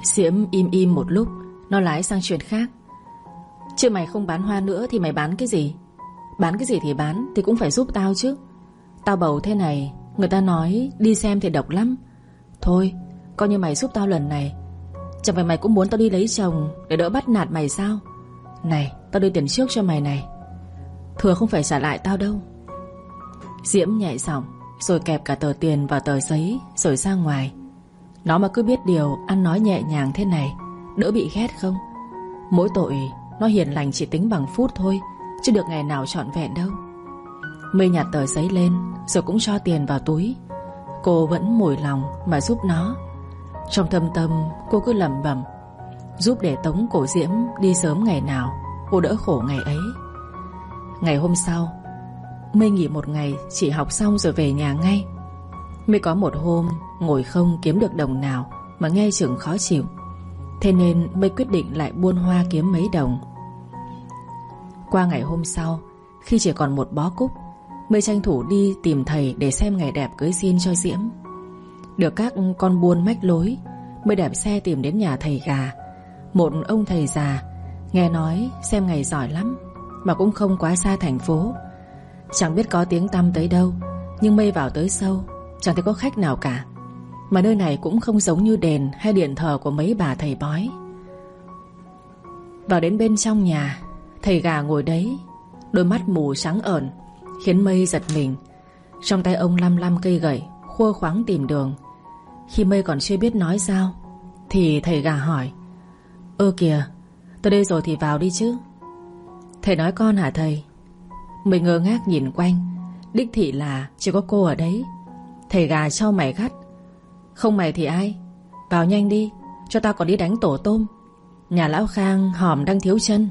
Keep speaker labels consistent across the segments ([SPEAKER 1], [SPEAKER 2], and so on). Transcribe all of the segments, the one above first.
[SPEAKER 1] Diễm im im một lúc, nó lái sang chuyện khác. Chứ mày không bán hoa nữa thì mày bán cái gì? Bán cái gì thì bán, thì cũng phải giúp tao chứ. Tao bầu thế này, người ta nói đi xem thì độc lắm. Thôi, coi như mày giúp tao lần này. Chẳng phải mày cũng muốn tao đi lấy chồng để đỡ bắt nạt mày sao? Này, tao đưa tiền trước cho mày này, thừa không phải trả lại tao đâu. Diễm nhẹ giọng, rồi kẹp cả tờ tiền vào tờ giấy, rồi ra ngoài. Nó mà cứ biết điều ăn nói nhẹ nhàng thế này, đỡ bị ghét không? Mỗi tội nó hiền lành chỉ tính bằng phút thôi, chứ được ngày nào trọn vẹn đâu. Mây nhặt tờ giấy lên, rồi cũng cho tiền vào túi. Cô vẫn mủi lòng mà giúp nó. Trong thâm tâm cô cứ lẩm bẩm, giúp để tống cổ Diễm đi sớm ngày nào, cô đỡ khổ ngày ấy. Ngày hôm sau, Mây nghỉ một ngày, chỉ học xong rồi về nhà ngay. Mây có một hôm ngồi không kiếm được đồng nào mà nghe chừng khó chịu. Thế nên Mây quyết định lại buôn hoa kiếm mấy đồng. Qua ngày hôm sau, khi chỉ còn một bó cúc, Mây tranh thủ đi tìm thầy để xem ngày đẹp cưới xin cho Diễm. Được các con buôn mách lối, Mây đạp xe tìm đến nhà thầy gà, một ông thầy già, nghe nói xem ngày giỏi lắm, mà cũng không quá xa thành phố. Chẳng biết có tiếng tăm tới đâu, nhưng Mây vào tới sâu, chẳng thấy có khách nào cả. Mà nơi này cũng không giống như đền hay điện thờ của mấy bà thầy bói. Vào đến bên trong nhà, thầy gà ngồi đấy, đôi mắt mù trắng ởn, khiến Mây giật mình. Trong tay ông lăm lăm cây gậy, khua khoáng tìm đường. Khi Mây còn chưa biết nói sao, thì thầy gà hỏi: "Ơ kìa, tôi đây rồi thì vào đi chứ." "Thầy nói con hả thầy?" Mây ngơ ngác nhìn quanh, đích thị là chỉ có cô ở đấy. Thầy gà chau mày gắt: "Không mày thì ai? Vào nhanh đi, cho tao còn đi đánh tổ tôm. Nhà lão Khang hòm đang thiếu chân."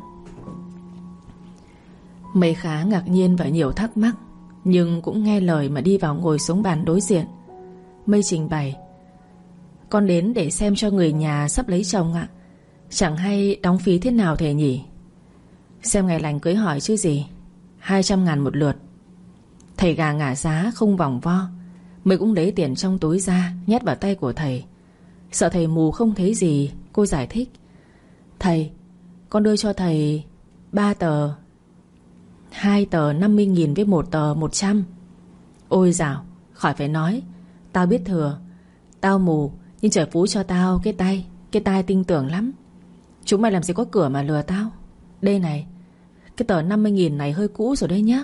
[SPEAKER 1] Mây khá ngạc nhiên và nhiều thắc mắc, nhưng cũng nghe lời mà đi vào ngồi xuống bàn đối diện. Mây trình bày: "Con đến để xem cho người nhà sắp lấy chồng ạ. Chẳng hay đóng phí thế nào thầy nhỉ?" "Xem ngày lành cưới hỏi chứ gì, 200.000 một lượt." Thầy gà ngả giá không vòng vo. Mây cũng lấy tiền trong túi ra, nhét vào tay của thầy. Sợ thầy mù không thấy gì, cô giải thích: "Thầy, con đưa cho thầy 3 tờ, 2 tờ 50.000 với 1 tờ 100. Ôi dào, khỏi phải nói, tao biết thừa. Tao mù, nhưng trời phú cho tao cái tai tinh tưởng lắm. Chúng mày làm gì có cửa mà lừa tao. Đây này, cái tờ 50.000 này hơi cũ rồi đấy nhá."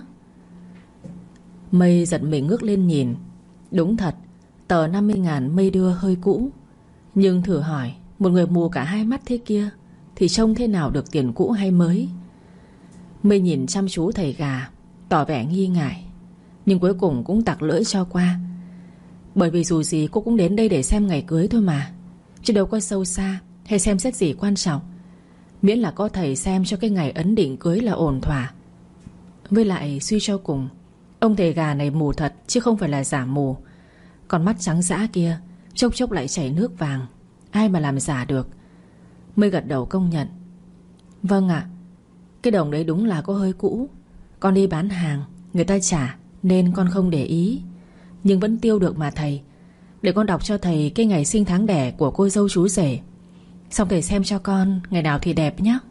[SPEAKER 1] Mây giật mình ngước lên nhìn. Đúng thật, tờ 50.000 Mây đưa hơi cũ. Nhưng thử hỏi, một người mù cả hai mắt thế kia thì trông thế nào được tiền cũ hay mới? Mây nhìn chăm chú thầy gà, tỏ vẻ nghi ngại, nhưng cuối cùng cũng tặc lưỡi cho qua. Bởi vì dù gì cô cũng đến đây để xem ngày cưới thôi mà, chứ đâu có sâu xa hay xem xét gì quan trọng. Miễn là có thầy xem cho cái ngày ấn định cưới là ổn thỏa. Với lại suy cho cùng, ông thầy gà này mù thật chứ không phải là giả mù. Còn mắt trắng dã kia chốc chốc lại chảy nước vàng, ai mà làm giả được. Mới gật đầu công nhận: "Vâng ạ, cái đồng đấy đúng là có hơi cũ. Con đi bán hàng, người ta trả nên con không để ý. Nhưng vẫn tiêu được mà thầy. Để con đọc cho thầy cái ngày sinh tháng đẻ của cô dâu chú rể, xong thầy xem cho con ngày nào thì đẹp nhé."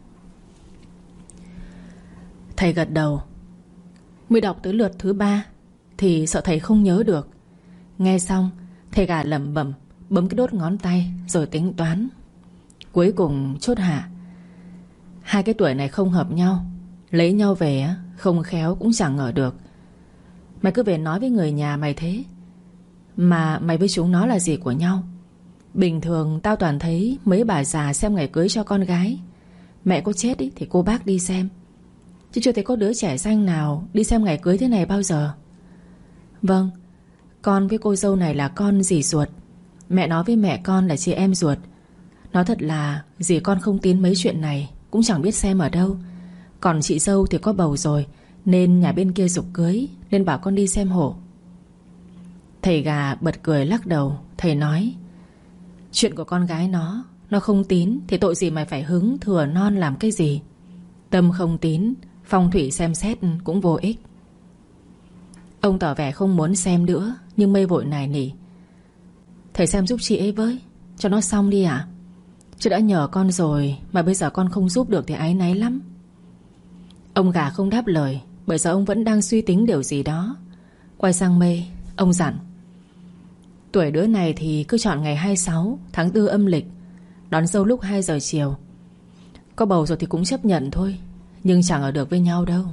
[SPEAKER 1] Thầy gật đầu. Mới đọc tới lượt thứ 3 thì sợ thầy không nhớ được. Nghe xong, thầy gà lẩm bẩm, bấm cái đốt ngón tay rồi tính toán. Cuối cùng chốt hạ: "Hai cái tuổi này không hợp nhau, lấy nhau về không khéo cũng chẳng ngờ được. Mày cứ về nói với người nhà mày thế. Mà mày với chúng nó là gì của nhau? Bình thường tao toàn thấy mấy bà già xem ngày cưới cho con gái. Mẹ có chết ý, thì cô bác đi xem, chứ chưa thấy có đứa trẻ xanh nào đi xem ngày cưới thế này bao giờ." "Vâng, con với cô dâu này là con dì ruột. Mẹ nói với mẹ con là chị em ruột. Nói thật là dì con không tin mấy chuyện này, cũng chẳng biết xem ở đâu. Còn chị dâu thì có bầu rồi, nên nhà bên kia giục cưới, nên bảo con đi xem hộ." Thầy gà bật cười lắc đầu. Thầy nói: "Chuyện của con gái nó không tín thì tội gì mày phải hứng thừa non làm cái gì. Tâm không tín, phong thủy xem xét cũng vô ích." Ông tỏ vẻ không muốn xem nữa, nhưng Mây vội nài nỉ: "Thầy xem giúp chị ấy với, cho nó xong đi ạ." Chứ đã nhờ con rồi mà bây giờ con không giúp được thì áy náy lắm. Ông Gà không đáp lời, bởi giờ ông vẫn đang suy tính điều gì đó. Quay sang Mây, ông dặn: tuổi đứa này thì cứ chọn ngày 26 tháng 4 âm lịch, đón dâu lúc 2 giờ chiều. Có bầu rồi thì cũng chấp nhận thôi, nhưng chẳng ở được với nhau đâu.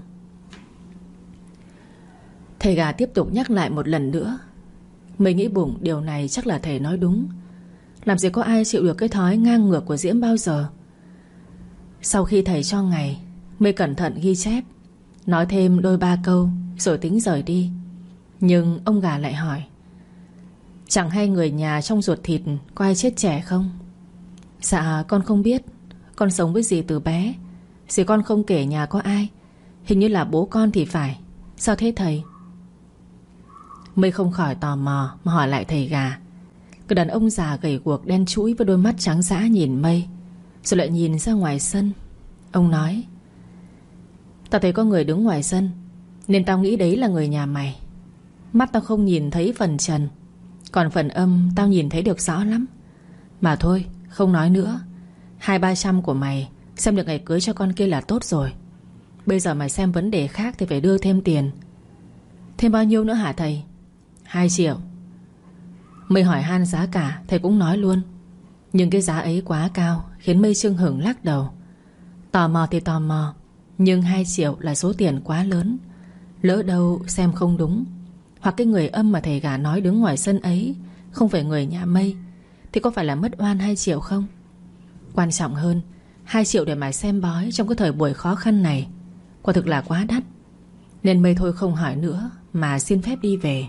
[SPEAKER 1] Thầy Gà tiếp tục nhắc lại một lần nữa. Mây nghĩ bụng điều này chắc là thầy nói đúng. Làm gì có ai chịu được cái thói ngang ngược của Diễm bao giờ. Sau khi thầy cho ngày, Mây cẩn thận ghi chép, nói thêm đôi ba câu rồi tính rời đi. Nhưng ông Gà lại hỏi: chẳng hay người nhà trong ruột thịt có ai chết trẻ không? Dạ con không biết. Con sống với dì từ bé. Dì con không kể nhà có ai. Hình như là bố con thì phải. Sao thế thầy? Mây không khỏi tò mò mà hỏi lại thầy Gà. Người đàn ông già gầy guộc đen trũi với đôi mắt trắng dã nhìn Mây, rồi lại nhìn ra ngoài sân. Ông nói: tao thấy có người đứng ngoài sân, nên tao nghĩ đấy là người nhà mày. Mắt tao không nhìn thấy phần trần, còn phần âm tao nhìn thấy được rõ lắm. Mà thôi, không nói nữa. 200-300 của mày xem được ngày cưới cho con kia là tốt rồi. Bây giờ mày xem vấn đề khác thì phải đưa thêm tiền. Thêm bao nhiêu nữa hả thầy? 2 triệu. Mây hỏi han giá cả, thầy cũng nói luôn. Nhưng cái giá ấy quá cao, khiến Mây chưng hửng lắc đầu. Tò mò thì tò mò, nhưng 2 triệu là số tiền quá lớn. Lỡ đâu xem không đúng, hoặc cái người âm mà thầy Gà nói đứng ngoài sân ấy không phải người nhà Mây, thì có phải là mất oan 2 triệu không? Quan trọng hơn, 2 triệu để mà xem bói trong cái thời buổi khó khăn này quả thực là quá đắt. Nên Mây thôi không hỏi nữa mà xin phép đi về.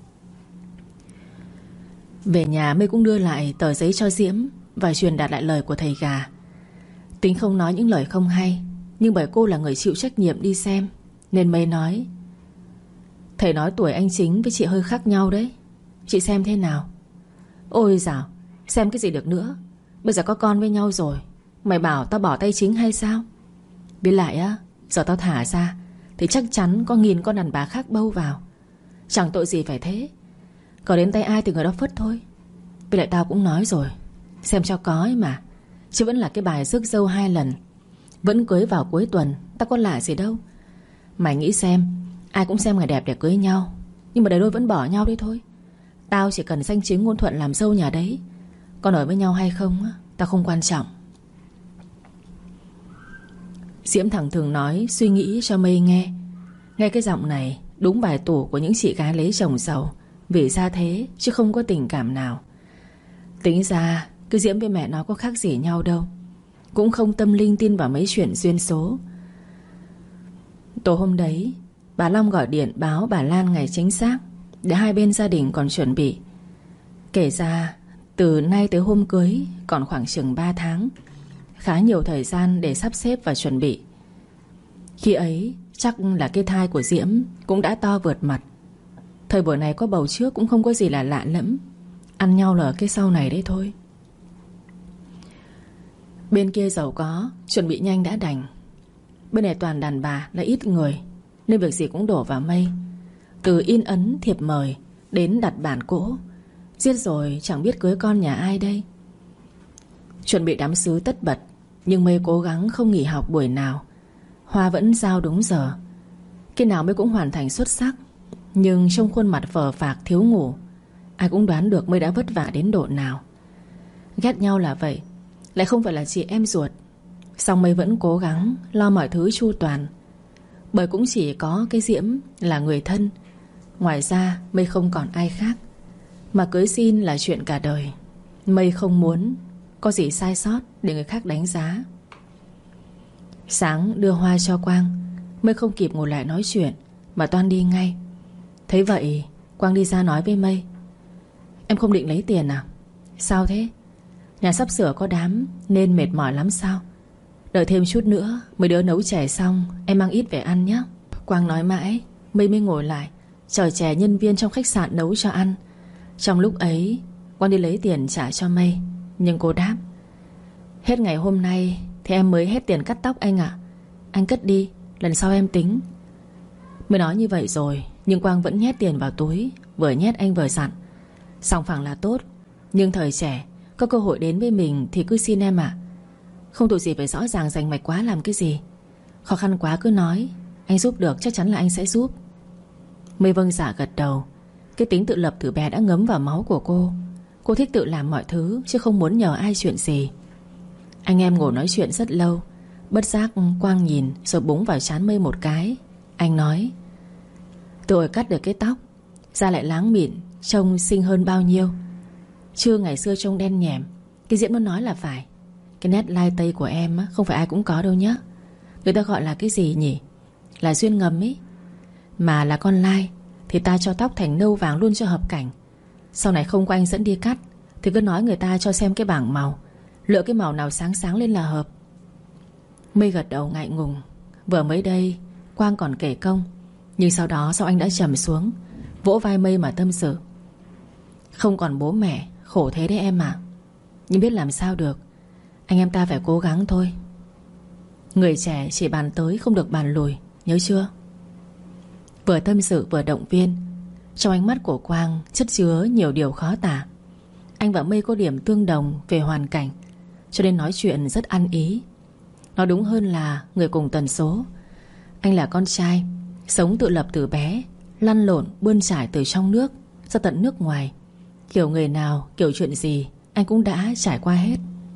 [SPEAKER 1] Về nhà Mây cũng đưa lại tờ giấy cho Diễm và truyền đạt lại lời của thầy Gà. Tính không nói những lời không hay, nhưng bởi cô là người chịu trách nhiệm đi xem, nên Mây nói: thầy nói tuổi anh Chính với chị hơi khác nhau đấy. Chị xem thế nào? Ôi dào, xem cái gì được nữa. Bây giờ có con với nhau rồi, mày bảo tao bỏ tay Chính hay sao? Biết lại á, giờ tao thả ra thì chắc chắn có 1000 con đàn bà khác bâu vào. Chẳng tội gì phải thế. Có đến tay ai thì người đó phất thôi. Với lại tao cũng nói rồi, xem cho có ấy mà. Chứ vẫn là cái bài rước dâu 2 lần, vẫn cưới vào cuối tuần. Tao có lạ gì đâu. Mày nghĩ xem, ai cũng xem ngày đẹp để cưới nhau, nhưng mà đời đôi vẫn bỏ nhau đi thôi. Tao chỉ cần danh chính ngôn thuận làm dâu nhà đấy. Còn ở với nhau hay không á, tao không quan trọng. Diễm thẳng thừng nói, suy nghĩ cho Mây nghe. Nghe cái giọng này đúng bài tủ của những chị gái lấy chồng giàu, vì ra thế chứ không có tình cảm nào. Tính ra cứ Diễm với mẹ nó có khác gì nhau đâu, cũng không tâm linh tin vào mấy chuyện duyên số. Tối hôm đấy, bà Long gọi điện báo bà Lan ngày chính xác, để hai bên gia đình còn chuẩn bị. Kể ra từ nay tới hôm cưới còn khoảng chừng 3 tháng, khá nhiều thời gian để sắp xếp và chuẩn bị. Khi ấy chắc là cái thai của Diễm cũng đã to vượt mặt. Thời buổi này có bầu trước cũng không có gì là lạ lẫm. Ăn nhau là cái sau này đấy thôi. Bên kia giàu có, chuẩn bị nhanh đã đành. Bên này toàn đàn bà là ít người, nên việc gì cũng đổ vào Mây. Từ in ấn thiệp mời đến đặt bản cỗ. Giết rồi chẳng biết cưới con nhà ai đây. Chuẩn bị đám xứ tất bật, nhưng Mây cố gắng không nghỉ học buổi nào. Hoa vẫn giao đúng giờ. Cái nào Mây cũng hoàn thành xuất sắc. Nhưng trong khuôn mặt phờ phạc thiếu ngủ, ai cũng đoán được Mây đã vất vả đến độ nào. Ghét nhau là vậy, lại không phải là chị em ruột. Song Mây vẫn cố gắng lo mọi thứ chu toàn, bởi cũng chỉ có cái Diễm là người thân. Ngoài ra Mây không còn ai khác. Mà cưới xin là chuyện cả đời. Mây không muốn có gì sai sót để người khác đánh giá. Sáng đưa hoa cho Quang, Mây không kịp ngồi lại nói chuyện mà toan đi ngay. Thấy vậy Quang đi ra nói với Mây: em không định lấy tiền à? Sao thế? Nhà sắp sửa có đám nên mệt mỏi lắm sao? Đợi thêm chút nữa mấy đứa nấu chè xong em mang ít về ăn nhé. Quang nói mãi, Mây mới ngồi lại chờ chè nhân viên trong khách sạn nấu cho ăn. Trong lúc ấy Quang đi lấy tiền trả cho Mây, nhưng cô đáp: hết ngày hôm nay thì em mới hết tiền cắt tóc anh ạ. Anh cất đi, lần sau em tính. Mới nói như vậy rồi, nhưng Quang vẫn nhét tiền vào túi. Vừa nhét anh vừa dặn: sòng phẳng là tốt, nhưng thời trẻ có cơ hội đến với mình thì cứ xin em ạ. Không tội gì phải rõ ràng rành mạch quá làm cái gì. Khó khăn quá cứ nói. Anh giúp được chắc chắn là anh sẽ giúp. Mây vâng dạ gật đầu. Cái tính tự lập từ bé đã ngấm vào máu của cô. Cô thích tự làm mọi thứ chứ không muốn nhờ ai chuyện gì. Anh em ngồi nói chuyện rất lâu. Bất giác Quang nhìn rồi búng vào trán Mây một cái. Anh nói: tôi cắt được cái tóc, da lại láng mịn, trông xinh hơn bao nhiêu. Chưa ngày xưa trông đen nhẻm. Cái Diễm nó nói là phải. Cái nét lai tây của em không phải ai cũng có đâu nhá. Người ta gọi là cái gì nhỉ? Là duyên ngầm ý. Mà là con lai thì ta cho tóc thành nâu vàng luôn cho hợp cảnh. Sau này không có anh dẫn đi cắt thì cứ nói người ta cho xem cái bảng màu, lựa cái màu nào sáng sáng lên là hợp. Mây gật đầu ngại ngùng. Vừa mới đây Quang còn kể công, nhưng sau đó sao anh đã trầm xuống, vỗ vai Mây mà tâm sự. Không còn bố mẹ, khổ thế đấy em ạ. Nhưng biết làm sao được, anh em ta phải cố gắng thôi. Người trẻ chỉ bàn tới không được bàn lùi, nhớ chưa? Vừa tâm sự vừa động viên. Trong ánh mắt của Quang chất chứa nhiều điều khó tả. Anh và Mây có điểm tương đồng về hoàn cảnh, cho nên nói chuyện rất ăn ý. Nói đúng hơn là người cùng tần số. Anh là con trai, sống tự lập từ bé, lăn lộn bươn trải từ trong nước ra tận nước ngoài. Kiểu người nào, kiểu chuyện gì anh cũng đã trải qua hết.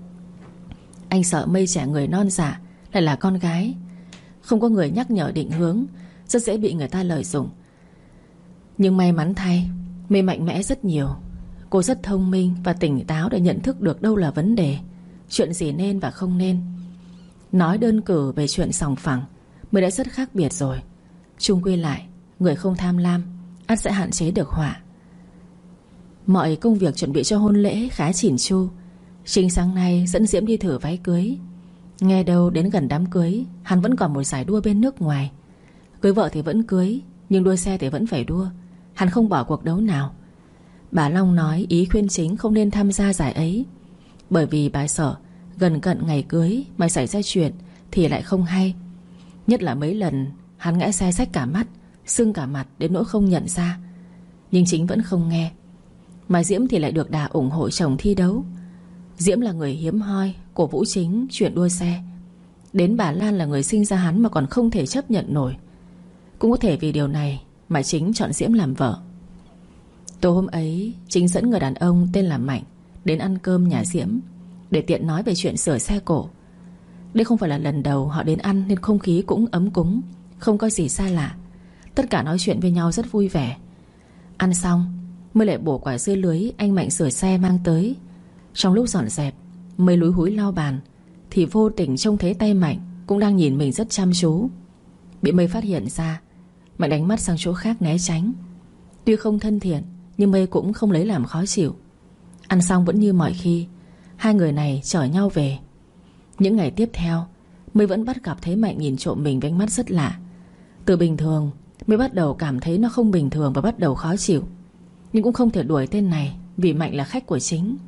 [SPEAKER 1] Anh sợ Mây trẻ người non dạ, lại là con gái, không có người nhắc nhở định hướng, rất dễ bị người ta lợi dụng. Nhưng may mắn thay, Mây mạnh mẽ rất nhiều. Cô rất thông minh và tỉnh táo để nhận thức được đâu là vấn đề, chuyện gì nên và không nên. Nói đơn cử về chuyện sòng phẳng Mây đã rất khác biệt rồi. Chung quy lại, người không tham lam ắt sẽ hạn chế được họa. Mọi công việc chuẩn bị cho hôn lễ khá chỉn chu. Chính sáng nay dẫn Diễm đi thử váy cưới. Nghe đâu đến gần đám cưới hắn vẫn còn một giải đua bên nước ngoài. Cưới vợ thì vẫn cưới, nhưng đua xe thì vẫn phải đua. Hắn không bỏ cuộc đấu nào. Bà Long nói ý khuyên chính không nên tham gia giải ấy, bởi vì bà sợ gần cận ngày cưới mà xảy ra chuyện thì lại không hay. Nhất là mấy lần hắn ngã xe xách cả mắt, sưng cả mặt đến nỗi không nhận ra. Nhưng chính vẫn không nghe. Mà Diễm thì lại được Đà ủng hộ chồng thi đấu. Diễm là người hiếm hoi cổ vũ chính chuyện đua xe. Đến bà Lan là người sinh ra hắn mà còn không thể chấp nhận nổi. Cũng có thể vì điều này mà chính chọn Diễm làm vợ. Tối hôm ấy chính dẫn người đàn ông tên là Mạnh đến ăn cơm nhà Diễm, để tiện nói về chuyện sửa xe cổ. Đây không phải là lần đầu họ đến ăn, nên không khí cũng ấm cúng, không có gì xa lạ. Tất cả nói chuyện với nhau rất vui vẻ. Ăn xong Mây lại bổ quả dưa lưới anh Mạnh sửa xe mang tới. Trong lúc dọn dẹp, Mây lúi húi lau bàn thì vô tình trông thấy tay Mạnh cũng đang nhìn mình rất chăm chú. Bị Mây phát hiện ra, Mạnh đánh mắt sang chỗ khác né tránh. Tuy không thân thiện, nhưng Mây cũng không lấy làm khó chịu. Ăn xong vẫn như mọi khi, hai người này chở nhau về. Những ngày tiếp theo, Mây vẫn bắt gặp thấy Mạnh nhìn trộm mình với ánh mắt rất lạ. Từ bình thường, Mây bắt đầu cảm thấy nó không bình thường và bắt đầu khó chịu. Nhưng cũng không thể đuổi tên này, vì Mạnh là khách của chính.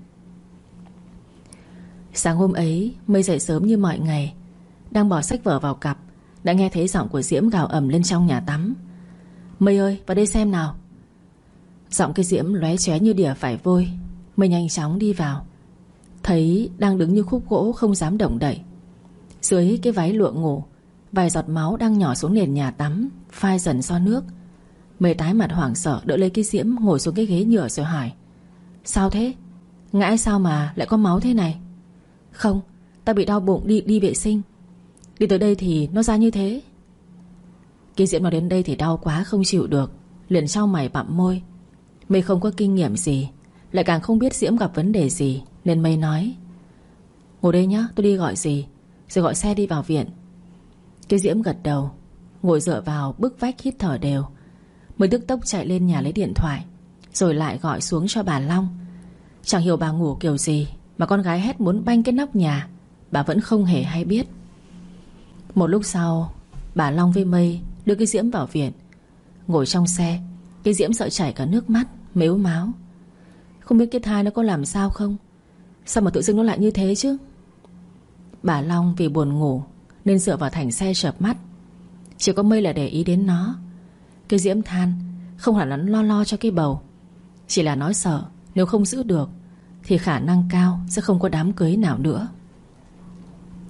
[SPEAKER 1] Sáng hôm ấy, Mây dậy sớm như mọi ngày. Đang bỏ sách vở vào cặp, đã nghe thấy giọng của Diễm gào ầm lên trong nhà tắm. Mây ơi, vào đây xem nào. Giọng cái Diễm lóe chóe như đỉa phải vôi. Mây nhanh chóng đi vào, thấy đang đứng như khúc gỗ không dám động đậy. Dưới cái váy lụa ngủ, vài giọt máu đang nhỏ xuống nền nhà tắm, phai dần do nước. Mây tái mặt hoảng sợ đỡ lấy cái Diễm ngồi xuống cái ghế nhựa rồi hỏi: sao thế? Ngã sao mà lại có máu thế này? Không, tao bị đau bụng đi vệ sinh. Đi tới đây thì nó ra như thế. Cái Diễm nói đến đây thì đau quá không chịu được, liền chau mày bặm môi. Mây không có kinh nghiệm gì, lại càng không biết Diễm gặp vấn đề gì, nên Mây nói: ngồi đây nhá, tôi đi gọi gì rồi gọi xe đi vào viện. Cái Diễm gật đầu, ngồi dựa vào bức vách hít thở đều. Mây tức tốc chạy lên nhà lấy điện thoại, rồi lại gọi xuống cho bà Long. Chẳng hiểu bà ngủ kiểu gì mà con gái hét muốn banh cái nóc nhà, bà vẫn không hề hay biết. Một lúc sau, bà Long với Mây đưa cái Diễm vào viện. Ngồi trong xe, cái Diễm sợ chảy cả nước mắt, mếu máo. Không biết cái thai nó có làm sao không? Sao mà tự dưng nó lại như thế chứ? Bà Long vì buồn ngủ nên dựa vào thành xe chợp mắt. Chỉ có Mây là để ý đến nó. Cái Diễm than không hẳn là nó lo cho cái bầu, chỉ là nó sợ nếu không giữ được thì khả năng cao sẽ không có đám cưới nào nữa.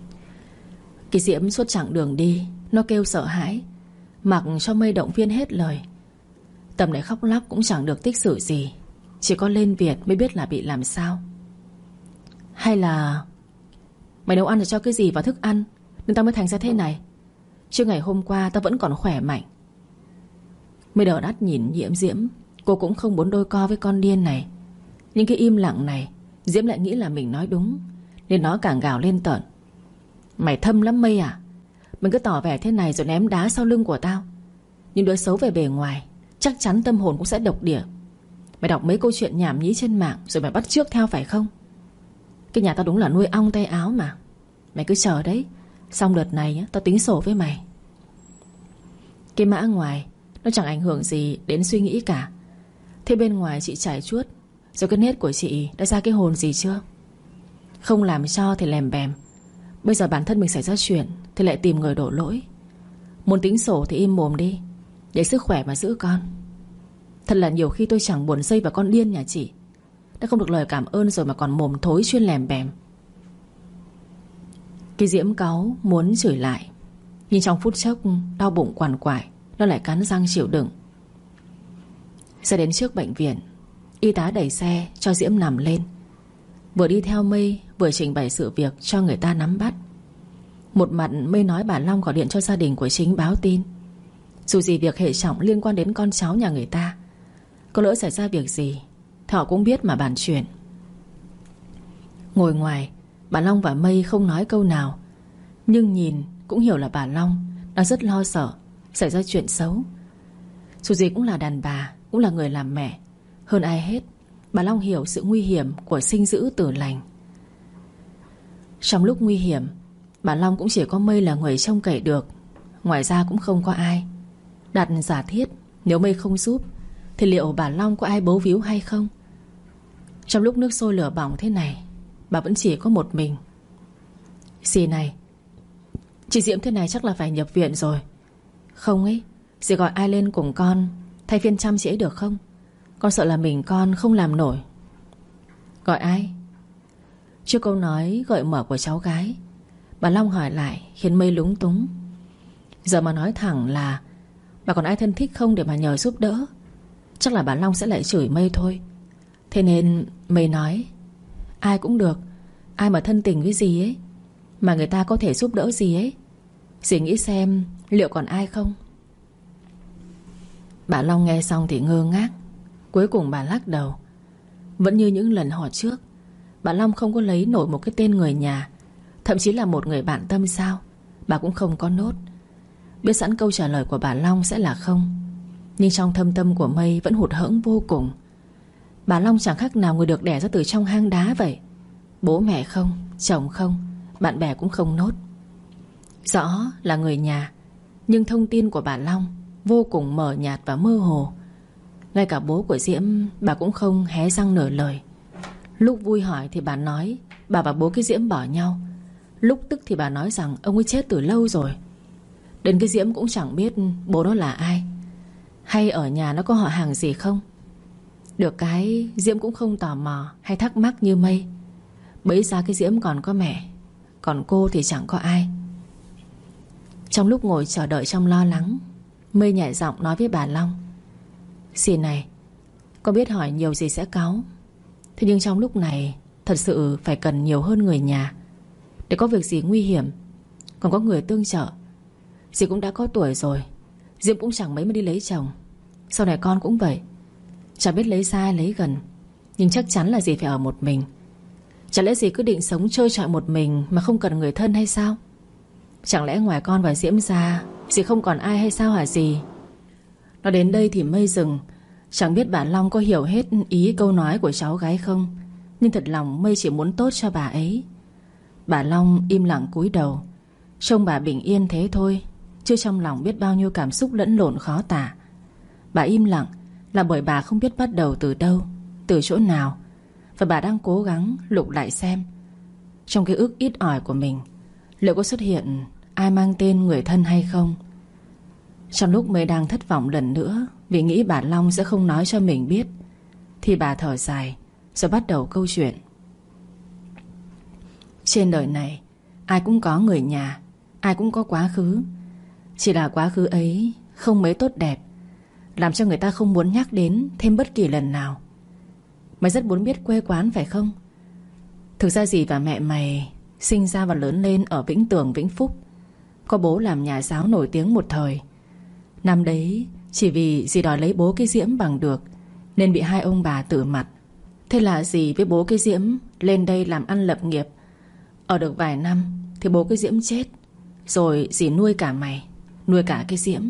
[SPEAKER 1] Cái Diễm suốt chặng đường đi, nó kêu sợ hãi, mặc cho Mây động viên hết lời. Tầm này khóc lóc cũng chẳng được tích sự gì, chỉ có lên Việt mới biết là bị làm sao. Hay là mày nấu ăn để cho cái gì vào thức ăn nên tao mới thành ra thế này, chứ ngày hôm qua tao vẫn còn khỏe mạnh. Mây đờ đắt nhìn Nhiễm Diễm. Cô cũng không muốn đôi co với con điên này. Nhưng cái im lặng này Diễm lại nghĩ là mình nói đúng, nên nó càng gào lên tợn. Mày thâm lắm Mây à? Mình cứ tỏ vẻ thế này rồi ném đá sau lưng của tao. Nhưng đứa xấu về bề ngoài chắc chắn tâm hồn cũng sẽ độc địa. Mày đọc mấy câu chuyện nhảm nhí trên mạng rồi mày bắt chước theo phải không? Cái nhà tao đúng là nuôi ong tay áo mà. Mày cứ chờ đấy, xong đợt này tao tính sổ với mày. Cái mã ngoài nó chẳng ảnh hưởng gì đến suy nghĩ cả. Thế bên ngoài chị trải chuốt, rồi cái nét của chị đã ra cái hồn gì chưa? Không làm cho thì lèm bèm. Bây giờ bản thân mình xảy ra chuyện thì lại tìm người đổ lỗi. Muốn tính sổ thì im mồm đi, để sức khỏe mà giữ con. Thật là nhiều khi tôi chẳng buồn dây vào con điên nhà chị. Đã không được lời cảm ơn rồi mà còn mồm thối chuyên lèm bèm. Cái Diễm cáu muốn chửi lại, nhưng trong phút chốc đau bụng quằn quại, nó lại cắn răng chịu đựng. Xe đến trước bệnh viện, y tá đẩy xe cho Diễm nằm lên. Vừa đi theo Mây vừa trình bày sự việc cho người ta nắm bắt. Một mặt Mây nói bà Long gọi điện cho gia đình của Chính báo tin. Dù gì việc hệ trọng liên quan đến con cháu nhà người ta, có lỡ xảy ra việc gì thì họ cũng biết mà bàn chuyện. Ngồi ngoài, bà Long và Mây không nói câu nào, nhưng nhìn cũng hiểu là bà Long đang rất lo sợ xảy ra chuyện xấu. Dù gì cũng là đàn bà, cũng là người làm mẹ. Hơn ai hết, bà Long hiểu sự nguy hiểm của sinh giữ tử lành. Trong lúc nguy hiểm, bà Long cũng chỉ có Mây là người trông cậy được. Ngoài ra cũng không có ai. Đặt giả thiết nếu Mây không giúp thì liệu bà Long có ai bấu víu hay không? Trong lúc nước sôi lửa bỏng thế này, bà vẫn chỉ có một mình. Dì này, chị Diễm thế này chắc là phải nhập viện rồi. Không ấy, dì gọi ai lên cùng con thay phiên chăm chị ấy được không? Con sợ là mình con không làm nổi. Gọi ai? Trước câu nói gợi mở của cháu gái, bà Long hỏi lại khiến Mây lúng túng. Giờ mà nói thẳng là bà còn ai thân thích không để mà nhờ giúp đỡ, chắc là bà Long sẽ lại chửi Mây thôi. Thế nên Mây nói ai cũng được, ai mà thân tình với dì ấy, mà người ta có thể giúp đỡ dì ấy. Dì nghĩ xem liệu còn ai không? Bà Long nghe xong thì ngơ ngác. Cuối cùng bà lắc đầu. Vẫn như những lần hỏi trước, bà Long không có lấy nổi một cái tên người nhà, thậm chí là một người bạn tâm sao bà cũng không có nốt. Biết sẵn câu trả lời của bà Long sẽ là không, nhưng trong thâm tâm của Mây vẫn hụt hẫng vô cùng. Bà Long chẳng khác nào người được đẻ ra từ trong hang đá vậy. Bố mẹ không, chồng không, bạn bè cũng không nốt. Rõ là người nhà, nhưng thông tin của bà Long vô cùng mờ nhạt và mơ hồ. Ngay cả bố của Diễm bà cũng không hé răng nửa lời. Lúc vui hỏi thì bà nói bà và bố cái Diễm bỏ nhau. Lúc tức thì bà nói rằng ông ấy chết từ lâu rồi. Đến cái Diễm cũng chẳng biết bố nó là ai, hay ở nhà nó có họ hàng gì không. Được cái Diễm cũng không tò mò hay thắc mắc như Mây. Bấy ra cái Diễm còn có mẹ, còn cô thì chẳng có ai. Trong lúc ngồi chờ đợi trong lo lắng, Mây nhẹ giọng nói với bà Long. Dì này, con biết hỏi nhiều gì sẽ cáu, thế nhưng trong lúc này thật sự phải cần nhiều hơn người nhà. Để có việc gì nguy hiểm còn có người tương trợ. Dì cũng đã có tuổi rồi, Diễm cũng chẳng mấy mà đi lấy chồng. Sau này con cũng vậy, chẳng biết lấy xa hay lấy gần, nhưng chắc chắn là dì phải ở một mình. Chẳng lẽ dì cứ định sống trôi trọi một mình mà không cần người thân hay sao? Chẳng lẽ ngoài con và Diễm ra dì không còn ai hay sao hả dì? Nói đến đây thì Mây dừng. Chẳng biết bà Long có hiểu hết ý câu nói của cháu gái không, nhưng thật lòng Mây chỉ muốn tốt cho bà ấy. Bà Long im lặng cúi đầu. Trông bà bình yên thế thôi, chứ trong lòng biết bao nhiêu cảm xúc lẫn lộn khó tả. Bà im lặng là bởi bà không biết bắt đầu từ đâu, từ chỗ nào. Và bà đang cố gắng lục lại xem trong cái ức ít ỏi của mình liệu có xuất hiện ai mang tên người thân hay không. Trong lúc Mây đang thất vọng lần nữa vì nghĩ bà Long sẽ không nói cho mình biết, thì bà thở dài rồi bắt đầu câu chuyện. Trên đời này ai cũng có người nhà, Ai cũng có quá khứ, chỉ là quá khứ ấy không mấy tốt đẹp, làm cho người ta không muốn nhắc đến thêm bất kỳ lần nào. Mày rất muốn biết quê quán phải không? Thực ra dì và mẹ mày sinh ra và lớn lên ở Vĩnh Tường, Vĩnh Phúc. Có bố làm nhà giáo nổi tiếng một thời. Năm đấy chỉ vì dì đòi lấy bố cái Diễm bằng được nên bị hai ông bà tử mặt. Thế là dì với bố cái Diễm lên đây làm ăn lập nghiệp. Ở được vài năm thì bố cái Diễm chết, rồi dì nuôi cả mày, nuôi cả cái Diễm.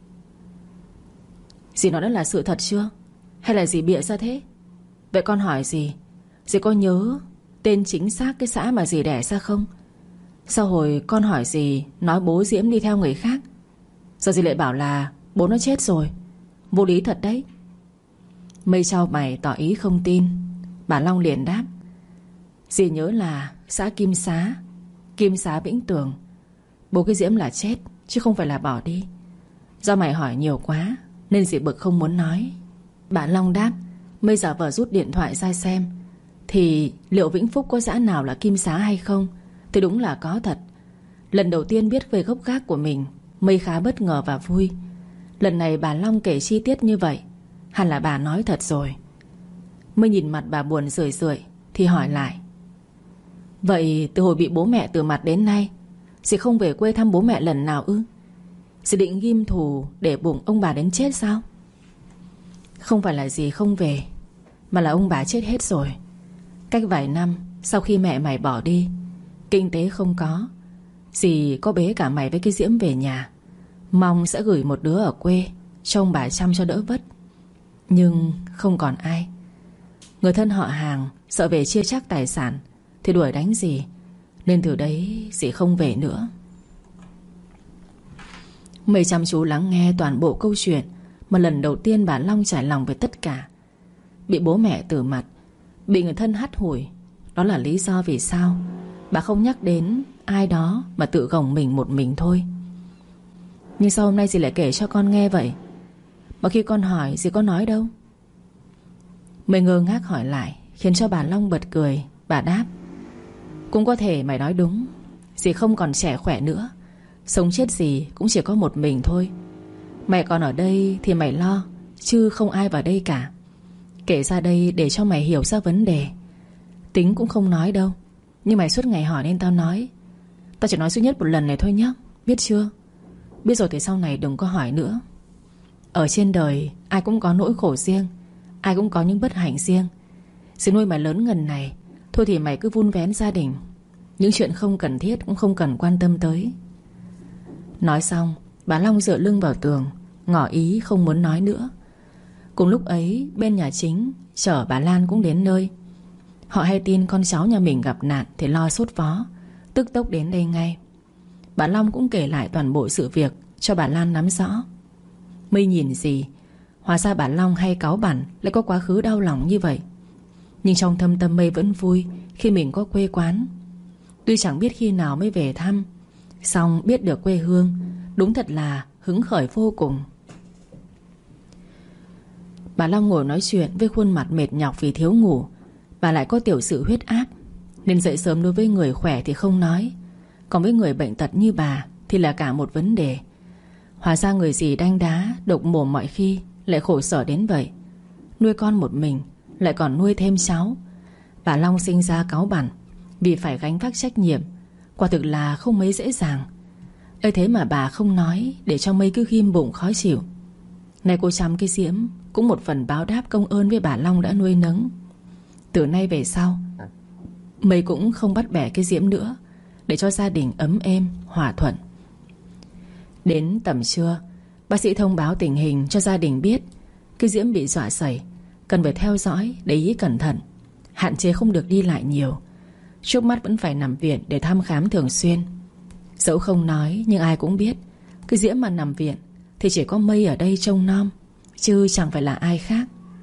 [SPEAKER 1] Dì nói đó là sự thật chưa? Hay là dì bịa ra thế? Vậy con hỏi dì có nhớ tên chính xác cái xã mà dì đẻ ra không? Sao hồi con hỏi dì nói bố Diễm đi theo người khác, giờ dì lại bảo là bố nó chết rồi? Vô lý thật đấy. Mây chau mày tỏ ý không tin. Bà Long liền đáp: dì nhớ là xã Kim Xá Vĩnh Tường. Bố cái Diễm là chết chứ không phải là bỏ đi. Do mày hỏi nhiều quá nên dì bực không muốn nói. Bà Long đáp. Mây giả vờ rút điện thoại ra xem thì liệu Vĩnh Phúc có xã nào là Kim Xá hay không. Thì đúng là có thật. Lần đầu tiên biết về gốc gác của mình, Mây khá bất ngờ và vui. Lần này bà Long kể chi tiết như vậy, hẳn là bà nói thật rồi. Mây nhìn mặt bà buồn rười rượi thì hỏi lại: vậy từ hồi bị bố mẹ từ mặt đến nay, dì không về quê thăm bố mẹ lần nào ư? Dì định ghim thù để bụng ông bà đến chết sao? Không phải là dì không về, mà là ông bà chết hết rồi. Cách vài năm sau khi mẹ mày bỏ đi, kinh tế không có, dì có bế cả mày với cái Diễm về nhà, mong sẽ gửi một đứa ở quê cho ông bà chăm cho đỡ vất. Nhưng không còn ai. Người thân họ hàng sợ về chia chác tài sản thì đuổi đánh dì, nên từ đấy dì không về nữa. Mày chăm chú lắng nghe toàn bộ câu chuyện mà lần đầu tiên bà Long trải lòng về tất cả. Bị bố mẹ từ mặt, bị người thân hắt hủi, đó là lý do vì sao bà không nhắc đến ai đó mà tự gồng mình một mình thôi. Nhưng sao hôm nay dì lại kể cho con nghe vậy? Mà khi con hỏi dì có nói đâu. Mày ngơ ngác hỏi lại khiến cho bà Long bật cười. Bà đáp: cũng có thể mày nói đúng. Dì không còn trẻ khỏe nữa, sống chết gì cũng chỉ có một mình thôi. Mày còn ở đây thì mày lo, chứ không ai vào đây cả. Kể ra đây để cho mày hiểu ra vấn đề. Tính cũng không nói đâu, nhưng mày suốt ngày hỏi nên tao nói. Tao chỉ nói duy nhất một lần này thôi nhé, biết chưa? Biết rồi thì sau này đừng có hỏi nữa. Ở trên đời ai cũng có nỗi khổ riêng, ai cũng có những bất hạnh riêng. Dì nuôi mày lớn ngần này, thôi thì mày cứ vun vén gia đình. Những chuyện không cần thiết cũng không cần quan tâm tới. Nói xong, bà Long dựa lưng vào tường, ngỏ ý không muốn nói nữa. Cùng lúc ấy, bên nhà chính chở bà Lan cũng đến nơi. Họ hay tin con cháu nhà mình gặp nạn thì lo sốt vó, tức tốc đến đây ngay. Bà Long cũng kể lại toàn bộ sự việc cho bà Lan nắm rõ. Mây nhìn gì, hóa ra bà Long hay cáu bẳn lại có quá khứ đau lòng như vậy. Nhưng trong thâm tâm Mây vẫn vui khi mình có quê quán. Tuy chẳng biết khi nào mới về thăm, song biết được quê hương đúng thật là hứng khởi vô cùng. Bà Long ngồi nói chuyện với khuôn mặt mệt nhọc vì thiếu ngủ. Bà lại có tiểu sử huyết áp, nên dậy sớm đối với người khỏe thì không nói, còn với người bệnh tật như bà thì là cả một vấn đề. Hóa ra người gì đanh đá, độc mồm mọi khi lại khổ sở đến vậy. Nuôi con một mình, lại còn nuôi thêm cháu. Bà Long sinh ra cáu bẳn vì phải gánh vác trách nhiệm, quả thực là không mấy dễ dàng. ấy thế mà bà không nói, để cho Mây cứ ghim bụng khó chịu. Nay cô chăm cái Diễm cũng một phần báo đáp công ơn với bà Long đã nuôi nấng. Từ nay về sau, Mây cũng không bắt bẻ cái Diễm nữa, để cho gia đình ấm êm, hòa thuận. Đến tầm trưa, bác sĩ thông báo tình hình cho gia đình biết. Cái Diễm bị dọa sẩy, cần phải theo dõi, để ý cẩn thận, hạn chế không được đi lại nhiều. Trước mắt vẫn phải nằm viện để thăm khám thường xuyên. Dẫu không nói nhưng ai cũng biết, cái Diễm mà nằm viện thì chỉ có Mây ở đây trông nom, chứ chẳng phải là ai khác.